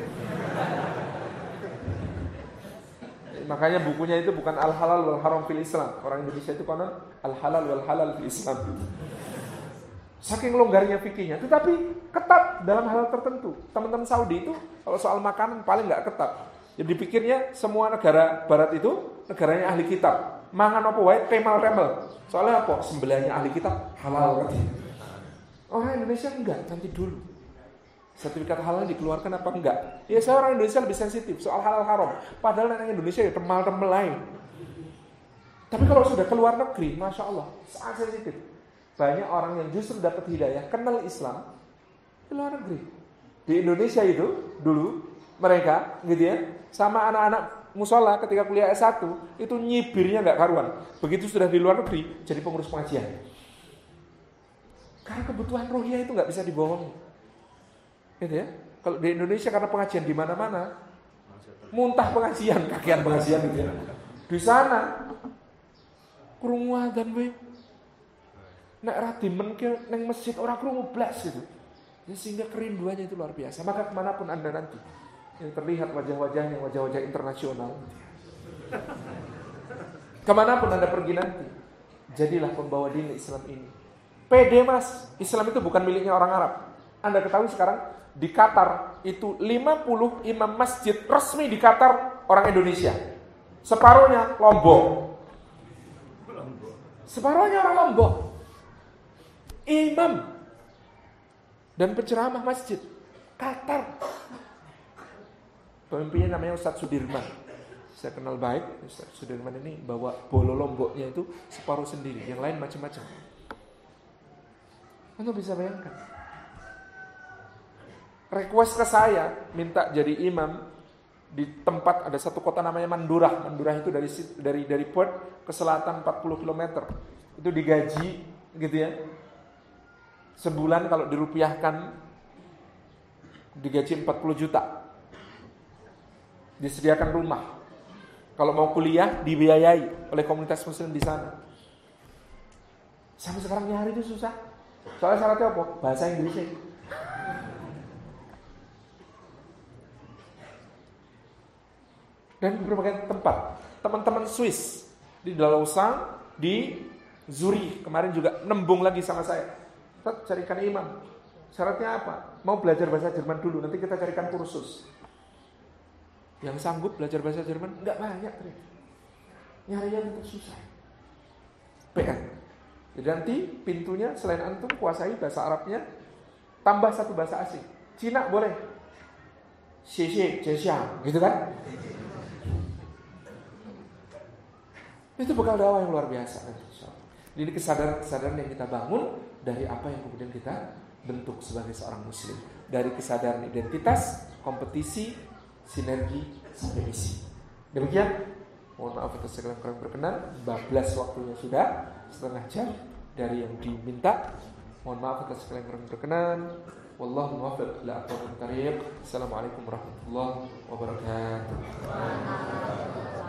Makanya bukunya itu bukan Al-Halal wal Haram fil Islam. Orang Indonesia itu konon Al-Halal wal Halal fil Islam. Saking longgarnya fikihnya, tetapi ketat dalam hal tertentu. Teman-teman Saudi itu kalau soal makanan paling nggak ketat. Jadi pikirnya semua negara Barat itu negaranya ahli kitab. Mangan apa wae temel-temel. Soalnya apa? Sembelihnya ahli kitab halal. Orang Indonesia enggak, nanti dulu. Sertifikat halal dikeluarkan apa enggak? Ya saya orang Indonesia lebih sensitif soal halal haram. Padahal orang Indonesia ya temal-temal lain. Tapi kalau sudah keluar negeri, Masya Allah, sangat sensitif. Banyak orang yang justru dapat hidayah, kenal Islam di luar negeri. Di Indonesia itu dulu mereka gitu ya, sama anak-anak musola ketika kuliah S1 itu nyibirnya nggak karuan. Begitu sudah di luar negeri jadi pengurus pengajian. Karena kebutuhan rohiyah itu nggak bisa dibohongi. Gitu ya. Kalau di Indonesia karena pengajian di mana-mana, muntah pengajian, kakean pengajian gitu ya. Di sana krungu adzan we. Nek ra dimenke ning masjid ora krungu blas gitu. Ya, sehingga kerinduannya itu luar biasa. Maka kemanapun Anda nanti, yang terlihat wajah-wajahnya, wajah-wajah internasional. Kemanapun Anda pergi nanti, jadilah pembawa dinil Islam ini. Pede mas, Islam itu bukan miliknya orang Arab. Anda ketahui sekarang, di Qatar itu 50 imam masjid resmi di Qatar orang Indonesia. Separuhnya Lombok. Separuhnya orang Lombok. Imam dan penceramah masjid Qatar. Pemimpinnya namanya Ustadz Sudirman. Saya kenal baik Ustadz Sudirman ini, bawa bolo Lomboknya itu separuh sendiri, yang lain macam-macam. Anda bisa bayangkan. Request ke saya minta jadi imam di tempat, ada satu kota namanya Mandurah. Mandurah itu dari Perth ke selatan 40 km. Itu digaji gitu ya. Sebulan kalau dirupiahkan digaji 40 juta. Disediakan rumah. Kalau mau kuliah dibiayai oleh komunitas muslim di sana. Sampai sekarang nyari itu susah. Soalnya syaratnya apa? Bahasa Inggrisnya. Dan berbagai tempat. Teman-teman Swiss di Lausanne, di Zurich kemarin juga nembung lagi sama saya. Kita carikan imam. Syaratnya apa? Mau belajar bahasa Jerman dulu, nanti kita carikan kursus. Yang sanggup belajar bahasa Jerman enggak banyak, nyarinya tetap susah. PR. Jadi nanti pintunya selain antum kuasai bahasa Arabnya, tambah satu bahasa asing. Cina boleh. Xie Jia, gitu kan? Itu bekal dakwah yang luar biasa. Jadi kesadaran yang kita bangun dari apa yang kemudian kita bentuk sebagai seorang muslim. Dari kesadaran identitas, kompetisi, sinergi, sampai misi. Demikian. Mohon maaf atas segala kurang berkenan. Bablas waktunya sudah setengah jam dari yang diminta. Mohon maaf atas segala kurang berkenan. Wallahu muwaffiq ila aqwamit thariq. Assalamualaikum warahmatullahi wabarakatuh.